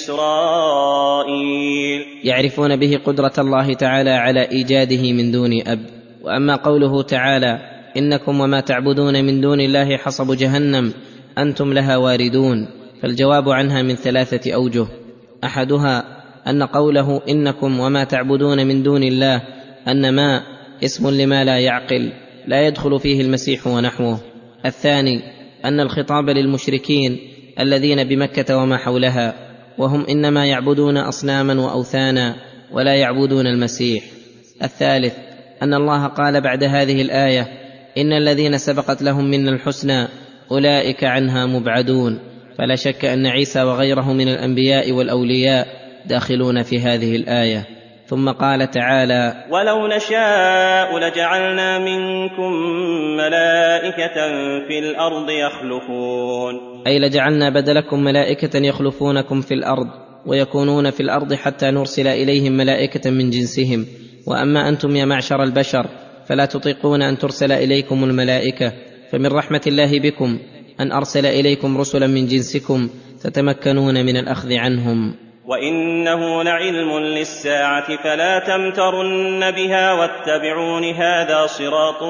إسرائيل. يعرفون به قدرة الله تعالى على إيجاده من دون أب. وأما قوله تعالى إنكم وما تعبدون من دون الله حصب جهنم أنتم لها واردون، فالجواب عنها من 3 أوجه. أحدها أن قوله إنكم وما تعبدون من دون الله أن ما اسم لما لا يعقل لا يدخل فيه المسيح ونحوه. الثاني أن الخطاب للمشركين الذين بمكة وما حولها، وهم إنما يعبدون أصناما وأوثانا ولا يعبدون المسيح. الثالث أن الله قال بعد هذه الآية إن الذين سبقت لهم منا الحسنى أولئك عنها مبعدون، فلا شك أن عيسى وغيره من الأنبياء والأولياء داخلون في هذه الآية. ثم قال تعالى ولو نشاء لجعلنا منكم ملائكة في الأرض يخلفون، أي لجعلنا بدلكم ملائكة يخلفونكم في الأرض ويكونون في الأرض حتى نرسل إليهم ملائكة من جنسهم. وأما أنتم يا معشر البشر فلا تطيقون أن ترسل إليكم الملائكة، فمن رحمة الله بكم أن أرسل إليكم رسلا من جنسكم تتمكنون من الأخذ عنهم. وإنه لعلم للساعة فلا تمترن بها واتبعون هذا صراط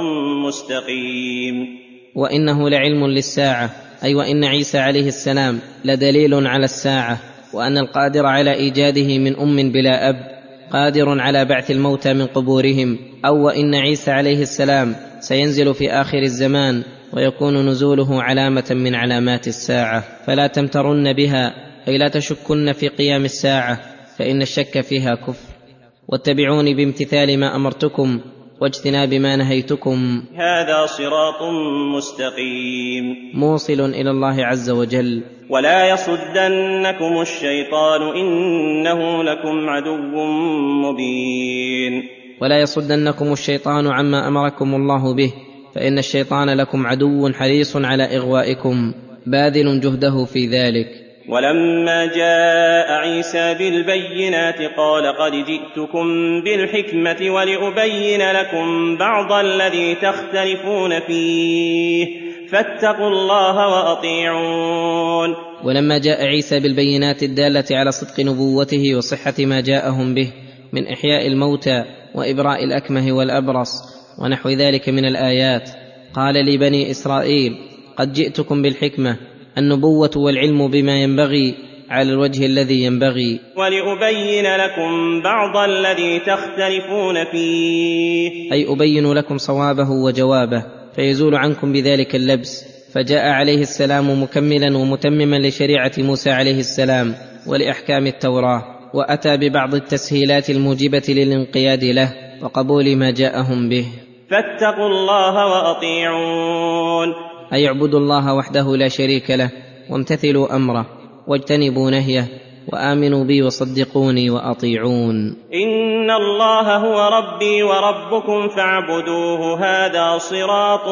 مستقيم. وإنه لعلم للساعة، أي وإن عيسى عليه السلام لدليل على الساعة، وأن القادر على إيجاده من أم بلا أب قادر على بعث الموتى من قبورهم، أو وإن عيسى عليه السلام سينزل في آخر الزمان ويكون نزوله علامة من علامات الساعة، فلا تمترن بها أي لا تشكن في قيام الساعة، فإن الشك فيها كفر. واتبعوني بامتثال ما أمرتكم واجتناب ما نهيتكم، هذا صراط مستقيم موصل إلى الله عز وجل. ولا يصدنكم الشيطان إنه لكم عدو مبين. ولا يصدنكم الشيطان عما أمركم الله به، فإن الشيطان لكم عدو حريص على إغوائكم باذل جهده في ذلك. ولما جاء عيسى بالبينات قال قد جئتكم بالحكمة ولأبين لكم بعض الذي تختلفون فيه فاتقوا الله وأطيعون. ولما جاء عيسى بالبينات الدالة على صدق نبوته وصحة ما جاءهم به من إحياء الموتى وإبراء الأكمه والأبرص ونحو ذلك من الآيات، قال لبني إسرائيل قد جئتكم بالحكمة، النبوة والعلم بما ينبغي على الوجه الذي ينبغي، ولأبين لكم بعض الذي تختلفون فيه، أي أبين لكم صوابه وجوابه فيزول عنكم بذلك اللبس. فجاء عليه السلام مكملا ومتمما لشريعة موسى عليه السلام ولأحكام التوراة، وأتى ببعض التسهيلات الموجبة للانقياد له وقبول ما جاءهم به. فاتقوا الله وأطيعون، أي اعبدوا الله وحده لا شريك له وامتثلوا أمره واجتنبوا نهيه وآمنوا بي وصدقوني وأطيعون. إن الله هو ربي وربكم فاعبدوه هذا صراط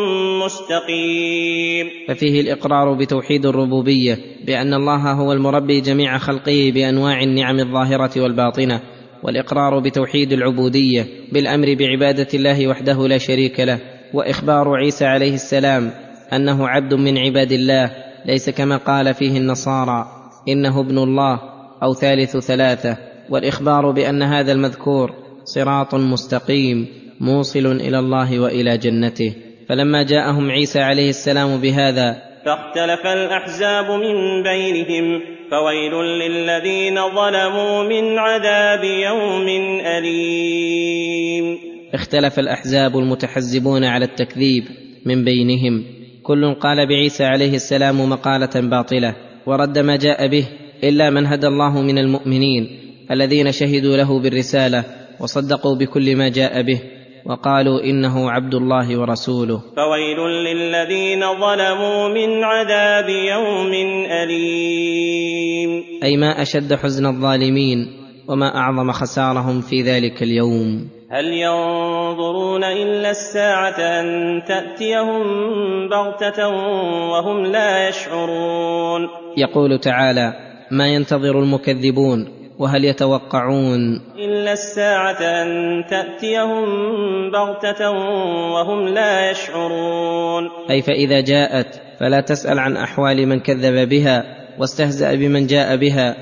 مستقيم. ففيه الإقرار بتوحيد الربوبية بأن الله هو المربي جميع خلقه بأنواع النعم الظاهرة والباطنة، والإقرار بتوحيد العبودية بالأمر بعبادة الله وحده لا شريك له، وإخبار عيسى عليه السلام أنه عبد من عباد الله ليس كما قال فيه النصارى إنه ابن الله أو ثالث ثلاثة، والإخبار بأن هذا المذكور صراط مستقيم موصل إلى الله وإلى جنته. فلما جاءهم عيسى عليه السلام بهذا فاختلف الأحزاب من بينهم فويل للذين ظلموا من عذاب يوم أليم. اختلف الأحزاب المتحزبون على التكذيب من بينهم، كل قال بعيسى عليه السلام مقالة باطلة ورد ما جاء به إلا من هدى الله من المؤمنين الذين شهدوا له بالرسالة وصدقوا بكل ما جاء به وقالوا إنه عبد الله ورسوله. فويل للذين ظلموا من عذاب يوم أليم، أي ما أشد حزن الظالمين وما أعظم خسارهم في ذلك اليوم. هل ينظرون إلا الساعة أن تأتيهم بغتة وهم لا يشعرون. يقول تعالى ما ينتظر المكذبون وهل يتوقعون إلا الساعة أن تأتيهم بغتة وهم لا يشعرون. أي فإذا جاءت فلا تسأل عن أحوال من كذب بها واستهزأ بمن جاء بها.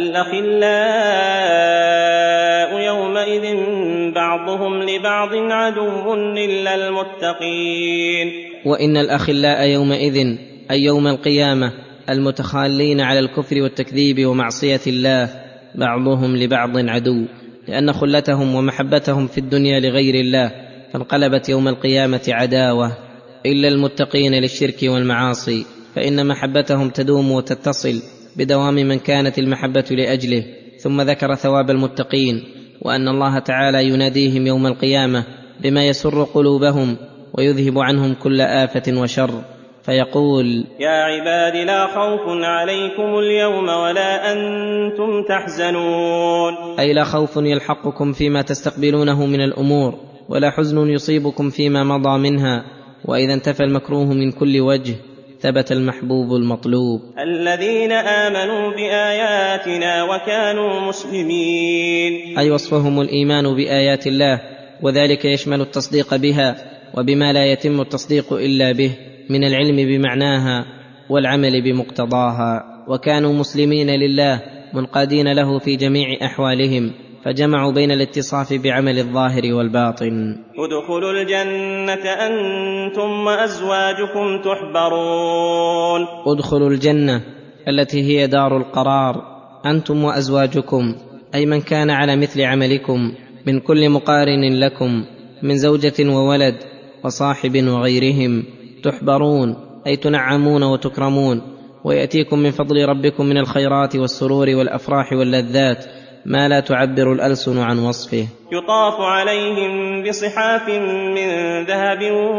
الأخلاء يومئذ بعضهم لبعض عدو إلا المتقين. وإن الأخلاء يومئذ أي يوم القيامة المتخالين على الكفر والتكذيب ومعصية الله بعضهم لبعض عدو، لأن خلتهم ومحبتهم في الدنيا لغير الله فانقلبت يوم القيامة عداوة، إلا المتقين للشرك والمعاصي فإن محبتهم تدوم وتتصل بدوام من كانت المحبة لأجله. ثم ذكر ثواب المتقين وأن الله تعالى يناديهم يوم القيامة بما يسر قلوبهم ويذهب عنهم كل آفة وشر، فيقول: يا عباد لا خوف عليكم اليوم ولا أنتم تحزنون. أي لا خوف يلحقكم فيما تستقبلونه من الأمور ولا حزن يصيبكم فيما مضى منها، وإذا انتفى المكروه من كل وجه ثبت المحبوب المطلوب. الذين آمنوا بآياتنا وكانوا مسلمين. أي وصفهم الإيمان بآيات الله، وذلك يشمل التصديق بها وبما لا يتم التصديق إلا به من العلم بمعناها والعمل بمقتضاها، وكانوا مسلمين لله منقادين له في جميع أحوالهم، فجمعوا بين الاتصاف بعمل الظاهر والباطن. ادخلوا الجنة أنتم وأزواجكم تحبرون. ادخلوا الجنة التي هي دار القرار أنتم وأزواجكم، أي من كان على مثل عملكم من كل مقارن لكم من زوجة وولد وصاحب وغيرهم. تحبرون أي تنعمون وتكرمون، ويأتيكم من فضل ربكم من الخيرات والسرور والأفراح واللذات ما لا تعبر الألسن عن وصفه. يطاف عليهم بصحاف من ذهب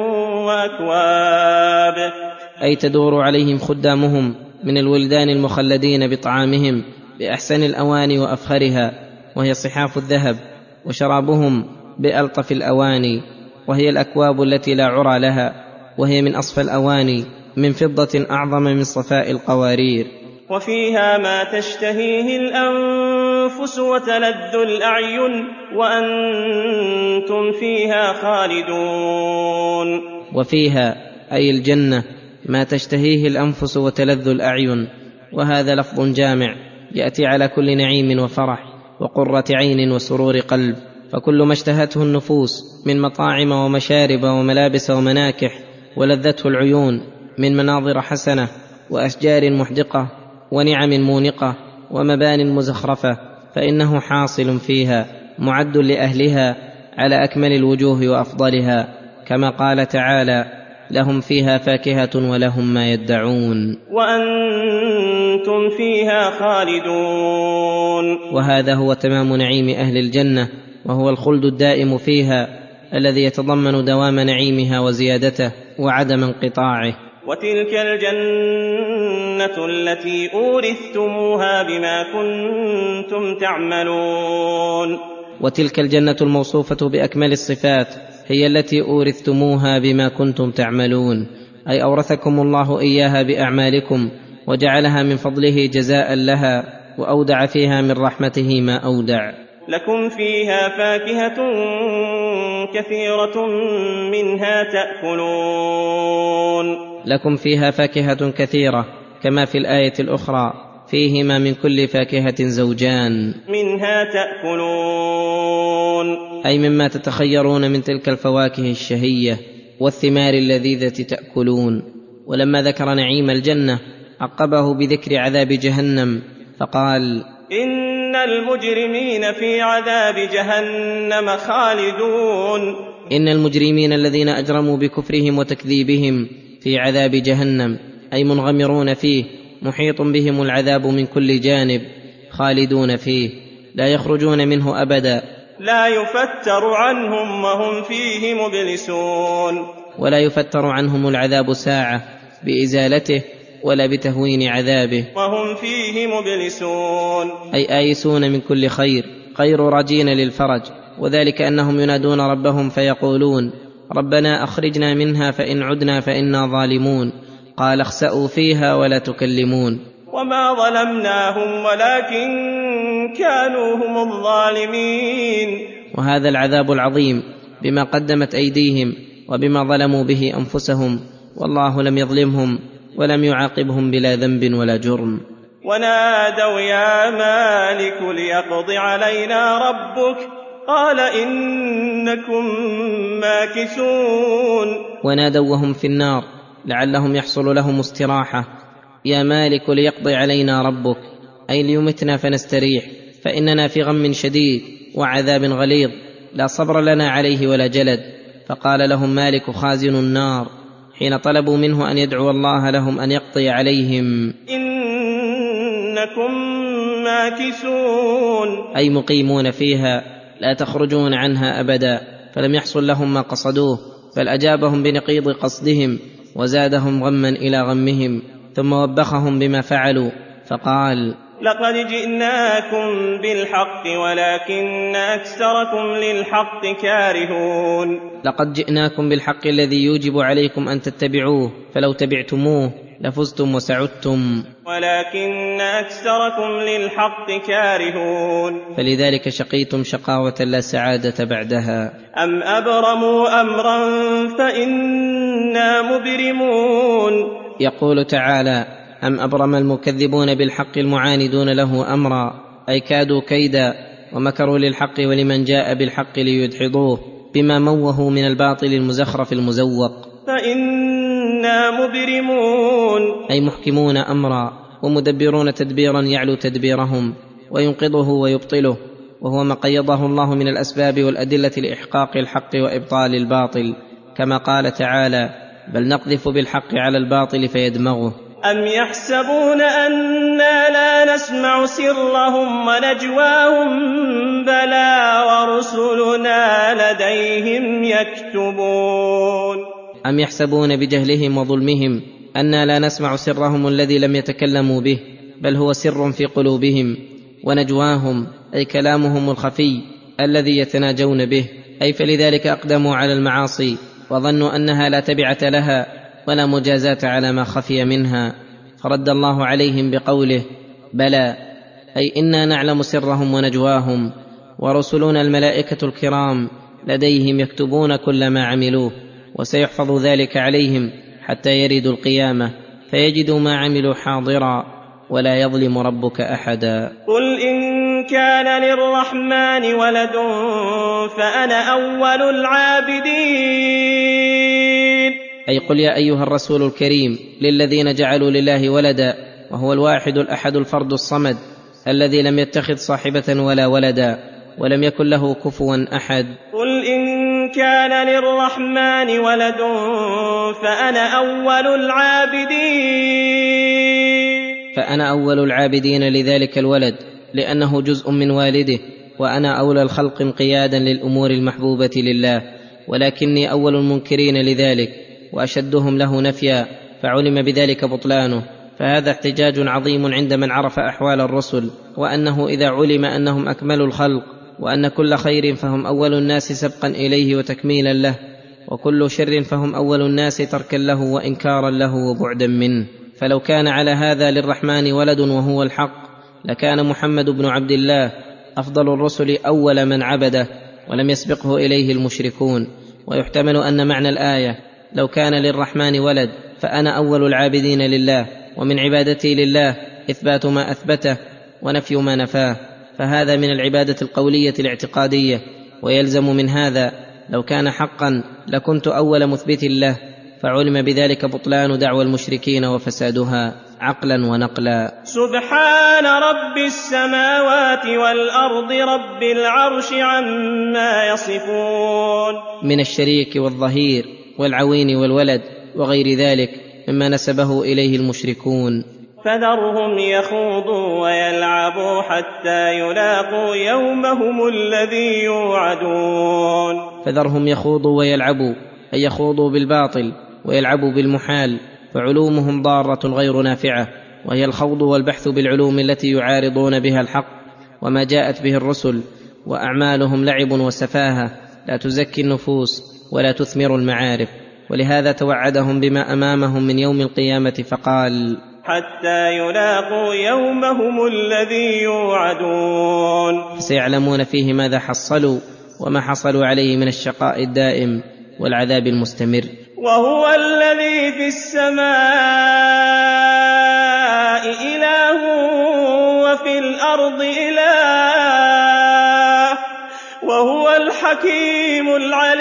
وأكواب. أي تدور عليهم خدامهم من الولدان المخلدين بطعامهم بأحسن الأواني وأفخرها، وهي صحاف الذهب، وشرابهم بألطف الأواني، وهي الأكواب التي لا عرى لها، وهي من أصفى الأواني من فضة أعظم من صفاء القوارير. وفيها ما تشتهيه الأنفس وتلذ الأعين وأنتم فيها خالدون. وفيها أي الجنة ما تشتهيه الأنفس وتلذ الأعين، وهذا لفظ جامع يأتي على كل نعيم وفرح وقرة عين وسرور قلب، فكل ما اشتهته النفوس من مطاعم ومشارب وملابس ومناكح ولذته العيون من مناظر حسنة وأشجار محدقة ونعم مونقة ومبان مزخرفة فإنه حاصل فيها معد لأهلها على أكمل الوجوه وأفضلها، كما قال تعالى: لهم فيها فاكهة ولهم ما يدعون وأنتم فيها خالدون. وهذا هو تمام نعيم أهل الجنة، وهو الخلد الدائم فيها الذي يتضمن دوام نعيمها وزيادته وعدم انقطاعه. وتلك الجنة التي أورثتموها بما كنتم تعملون. وتلك الجنة الموصوفة بأكمل الصفات هي التي أورثتموها بما كنتم تعملون، أي أورثكم الله إياها بأعمالكم وجعلها من فضله جزاء لها، وأودع فيها من رحمته ما أودع. لكم فيها فاكهة كثيرة منها تأكلون. لكم فيها فاكهة كثيرة، كما في الآية الأخرى: فيهما من كل فاكهة زوجان منها تأكلون، أي مما تتخيرون من تلك الفواكه الشهية والثمار اللذيذة تأكلون. ولما ذكر نعيم الجنة عقبه بذكر عذاب جهنم فقال: إن المجرمين في عذاب جهنم خالدون. إن المجرمين الذين أجرموا بكفرهم وتكذيبهم في عذاب جهنم، أي منغمرون فيه، محيط بهم العذاب من كل جانب، خالدون فيه لا يخرجون منه أبدا، لا يفتر عنهم وهم فيه مبلسون. ولا يفتر عنهم العذاب ساعة بإزالته ولا بتهوين عذابه، وهم فيه مبلسون، أي آيسون من كل خير، غير راجين للفرج، وذلك أنهم ينادون ربهم فيقولون: ربنا أخرجنا منها فإن عدنا فإنا ظالمون، قال اخسأوا فيها ولا تكلمون. وما ظلمناهم ولكن كانوا هم الظالمين. وهذا العذاب العظيم بما قدمت أيديهم وبما ظلموا به أنفسهم، والله لم يظلمهم ولم يعاقبهم بلا ذنب ولا جرم. ونادوا يا مالك ليقض علينا ربك قال إنكم ماكثون. ونادوا وهم في النار لعلهم يحصل لهم استراحة: يا مالك ليقضي علينا ربك، أي ليمتنا فنستريح، فإننا في غم شديد وعذاب غليظ لا صبر لنا عليه ولا جلد. فقال لهم مالك خازن النار حين طلبوا منه أن يدعو الله لهم أن يقضي عليهم: إنكم ماكثون، أي مقيمون فيها لا تخرجون عنها أبدا. فلم يحصل لهم ما قصدوه، بل أجابهم بنقيض قصدهم وزادهم غما إلى غمهم، ثم وبخهم بما فعلوا فقال: لقد جئناكم بالحق ولكن أكثركم للحق كارهون. لقد جئناكم بالحق الذي يوجب عليكم أن تتبعوه، فلو تبعتموه لفزتم وسعدتم، ولكن أكثركم للحق كارهون، فلذلك شقيتم شقاوة لا سعادة بعدها. أم أبرموا أمرا فإنا مبرمون. يقول تعالى: أم أبرم المكذبون بالحق المعاندون له أمرا، أي كادوا كيدا ومكروا للحق ولمن جاء بالحق ليدحضوه بما موهوا من الباطل المزخرف المزوق. فإنا مبرمون، أي محكمون أمرا ومدبرون تدبيرا يعلو تدبيرهم وينقضه ويبطله، وهو ما قيضه الله من الأسباب والأدلة لإحقاق الحق وإبطال الباطل، كما قال تعالى: بل نقذف بالحق على الباطل فيدمغه. أم يحسبون أنا لا نسمع سرهم ونجواهم بلى ورسلنا لديهم يكتبون. أم يحسبون بجهلهم وظلمهم أنا لا نسمع سرهم الذي لم يتكلموا به، بل هو سر في قلوبهم، ونجواهم أي كلامهم الخفي الذي يتناجون به، أي فلذلك أقدموا على المعاصي وظنوا أنها لا تبعة لها ولا مجازاة على ما خفي منها، فرد الله عليهم بقوله: بلى، أي إنا نعلم سرهم ونجواهم، ورسلنا الملائكة الكرام لديهم يكتبون كل ما عملوه، وسيحفظ ذلك عليهم حتى يردوا القيامة فيجدوا ما عملوا حاضرا ولا يظلم ربك أحدا. قل إن كان للرحمن ولد فأنا أول العابدين. أي قل يا أيها الرسول الكريم للذين جعلوا لله ولدا، وهو الواحد الأحد الفرد الصمد الذي لم يتخذ صاحبة ولا ولدا ولم يكن له كفوا أحد. قل إن كان للرحمن ولد فأنا أول العابدين. فأنا أول العابدين لذلك الولد لأنه جزء من والده، وأنا أولى الخلق انقيادا للأمور المحبوبة لله، ولكني أول المنكرين لذلك وأشدهم له نفيا، فعلم بذلك بطلانه. فهذا احتجاج عظيم عند من عرف أحوال الرسل، وأنه إذا علم أنهم أكمل الخلق وأن كل خير فهم أول الناس سبقا إليه وتكميلا له، وكل شر فهم أول الناس تركا له وإنكارا له وبعدا منه. فلو كان على هذا للرحمن ولد وهو الحق لكان محمد بن عبد الله أفضل الرسل أول من عبده ولم يسبقه إليه المشركون. ويحتمل أن معنى الآية لو كان للرحمن ولد فأنا أول العابدين لله، ومن عبادتي لله إثبات ما أثبته ونفي ما نفاه، فهذا من العبادة القولية الاعتقادية. ويلزم من هذا لو كان حقا لكنت أول مثبت له، فعلم بذلك بطلان دعوى المشركين وفسادها عقلا ونقلا. سبحان رب السماوات والأرض رب العرش عما يصفون. من الشريك والظهير والعوين والولد وغير ذلك مما نسبه إليه المشركون. فذرهم يخوضوا ويلعبوا حتى يلاقوا يومهم الذي يوعدون. فذرهم يخوضوا ويلعبوا، أي يخوضوا بالباطل ويلعبوا بالمحال، فعلومهم ضارة غير نافعة، وهي الخوض والبحث بالعلوم التي يعارضون بها الحق وما جاءت به الرسل، وأعمالهم لعب وسفاهة لا تزكي النفوس ولا تثمر المعارف. ولهذا توعدهم بما أمامهم من يوم القيامة فقال: حتى يلاقوا يومهم الذي يوعدون. سيعلمون فيه ماذا حصلوا وما حصلوا عليه من الشقاء الدائم والعذاب المستمر. وهو الذي في السماء إله وفي الأرض إله وهو الحكيم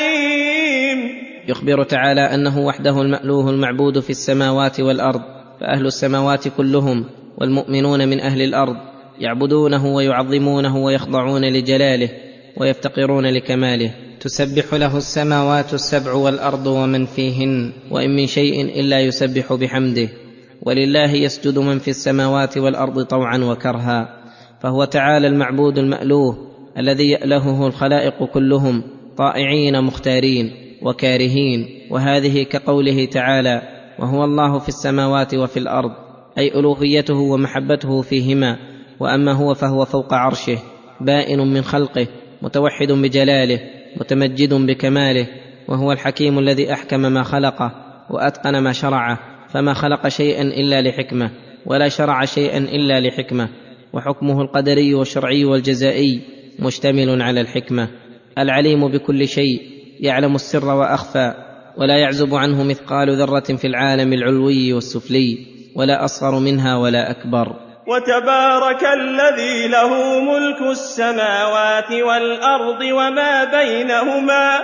العليم. يخبر تعالى أنه وحده المألوه المعبود في السماوات والأرض، فأهل السماوات كلهم والمؤمنون من أهل الأرض يعبدونه ويعظمونه ويخضعون لجلاله ويفتقرون لكماله. تسبح له السماوات السبع والأرض ومن فيهن وإن من شيء إلا يسبح بحمده، ولله يسجد من في السماوات والأرض طوعا وكرها. فهو تعالى المعبود المألوه الذي يألهه الخلائق كلهم طائعين مختارين وكارهين. وهذه كقوله تعالى: وهو الله في السماوات وفي الأرض، أي ألوهيته ومحبته فيهما. وأما هو فهو فوق عرشه، بائن من خلقه، متوحد بجلاله، متمجد بكماله. وهو الحكيم الذي أحكم ما خلقه وأتقن ما شرعه، فما خلق شيئا إلا لحكمة ولا شرع شيئا إلا لحكمة. وحكمه القدري والشرعي والجزائي مشتمل على الحكمة. العليم بكل شيء، يعلم السر وأخفى، ولا يعزب عنه مثقال ذرة في العالم العلوي والسفلي، ولا أصغر منها ولا أكبر. وتبارك الذي له ملك السماوات والأرض وما بينهما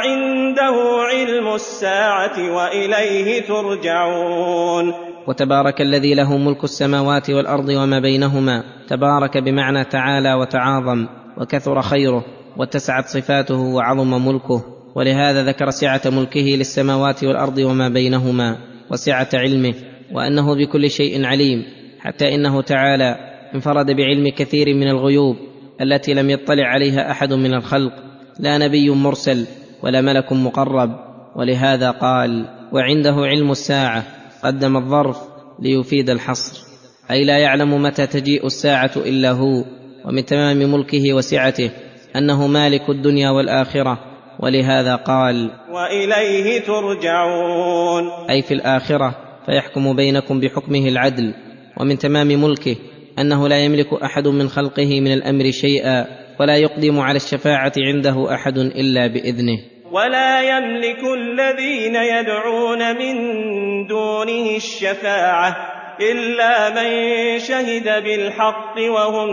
وعنده علم الساعة وإليه ترجعون. وتبارك الذي له ملك السماوات والأرض وما بينهما. تبارك بمعنى تعالى وتعاظم وكثر خيره واتسعت صفاته وعظم ملكه، ولهذا ذكر سعة ملكه للسماوات والأرض وما بينهما وسعة علمه، وأنه بكل شيء عليم، حتى إنه تعالى انفرد بعلم كثير من الغيوب التي لم يطلع عليها أحد من الخلق، لا نبي مرسل ولا ملك مقرب. ولهذا قال: وعنده علم الساعة، قدم الظرف ليفيد الحصر، أي لا يعلم متى تجيء الساعة إلا هو. ومن تمام ملكه وسعته أنه مالك الدنيا والآخرة، ولهذا قال: وإليه ترجعون، أي في الآخرة، فيحكم بينكم بحكمه العدل. ومن تمام ملكه أنه لا يملك أحد من خلقه من الأمر شيئا، ولا يقدم على الشفاعة عنده أحد إلا بإذنه. ولا يملك الذين يدعون من دونه الشفاعة إلا من شهد بالحق وهم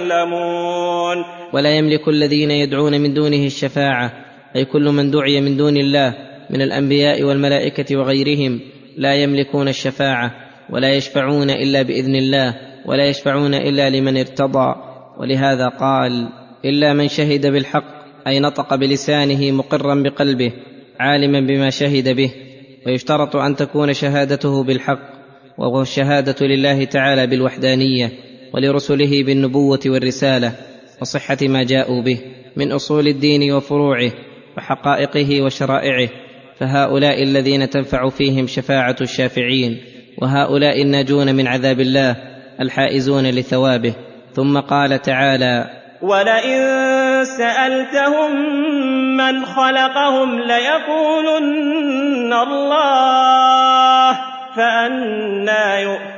يعلمون. ولا يملك الذين يدعون من دونه الشفاعة، أي كل من دعي من دون الله من الأنبياء والملائكة وغيرهم لا يملكون الشفاعة، ولا يشفعون إلا بإذن الله، ولا يشفعون إلا لمن ارتضى. ولهذا قال: إلا من شهد بالحق، أي نطق بلسانه مقرا بقلبه عالما بما شهد به. ويشترط أن تكون شهادته بالحق، وهو الشهادة لله تعالى بالوحدانية، ولرسله بالنبوة والرسالة، وصحة ما جاءوا به من أصول الدين وفروعه وحقائقه وشرائعه. فهؤلاء الذين تنفع فيهم شفاعة الشافعين، وهؤلاء الناجون من عذاب الله الحائزون لثوابه. ثم قال تعالى: ولئن سألتهم من خلقهم ليقولن الله فأنى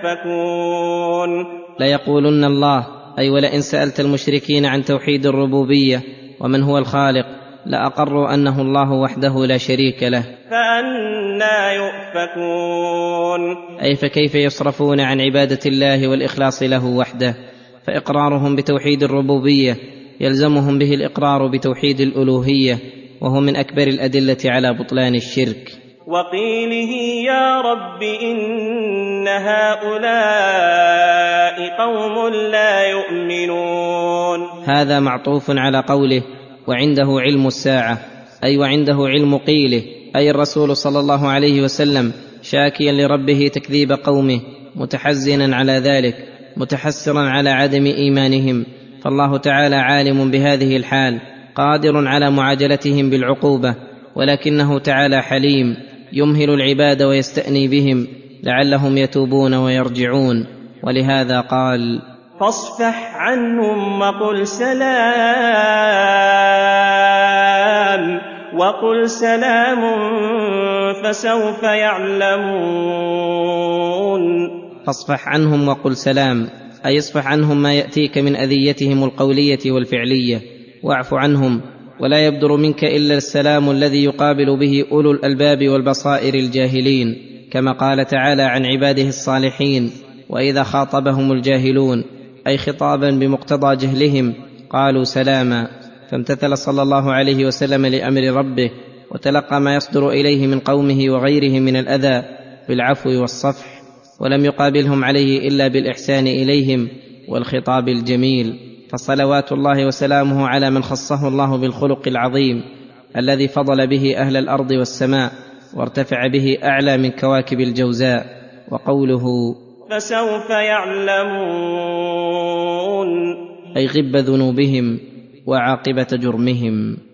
يؤفكون. ليقولن الله، أي ولئن سألت المشركين عن توحيد الربوبية ومن هو الخالق لأقروا أنه الله وحده لا شريك له، فأنى يؤفكون، أي فكيف يصرفون عن عبادة الله والإخلاص له وحده. فإقرارهم بتوحيد الربوبية يلزمهم به الإقرار بتوحيد الألوهية، وهو من أكبر الأدلة على بطلان الشرك. وقيله: يا رب إن هؤلاء قوم لا يؤمنون. هذا معطوف على قوله: وعنده علم الساعة، أي وعنده علم قيله، أي الرسول صلى الله عليه وسلم، شاكيا لربه تكذيب قومه، متحزنا على ذلك، متحسرا على عدم إيمانهم. فالله تعالى عالم بهذه الحال، قادر على معاجلتهم بالعقوبة، ولكنه تعالى حليم، يمهل العباد ويستأني بهم لعلهم يتوبون ويرجعون. ولهذا قال: فاصفح عنهم وقل سلام فسوف يعلمون. فاصفح عنهم وقل سلام، أي اصفح عنهم ما يأتيك من أذيتهم القولية والفعلية، واعف عنهم، ولا يبدر منك إلا السلام الذي يقابل به أولو الألباب والبصائر الجاهلين، كما قال تعالى عن عباده الصالحين: وإذا خاطبهم الجاهلون، أي خطابا بمقتضى جهلهم، قالوا سلاما. فامتثل صلى الله عليه وسلم لأمر ربه، وتلقى ما يصدر إليه من قومه وغيرهم من الأذى بالعفو والصفح، ولم يقابلهم عليه إلا بالإحسان إليهم والخطاب الجميل. فصلوات الله وسلامه على من خصه الله بالخلق العظيم الذي فضل به أهل الأرض والسماء، وارتفع به أعلى من كواكب الجوزاء. وقوله فسوف يعلمون، أي غب ذنوبهم وعاقبة جرمهم.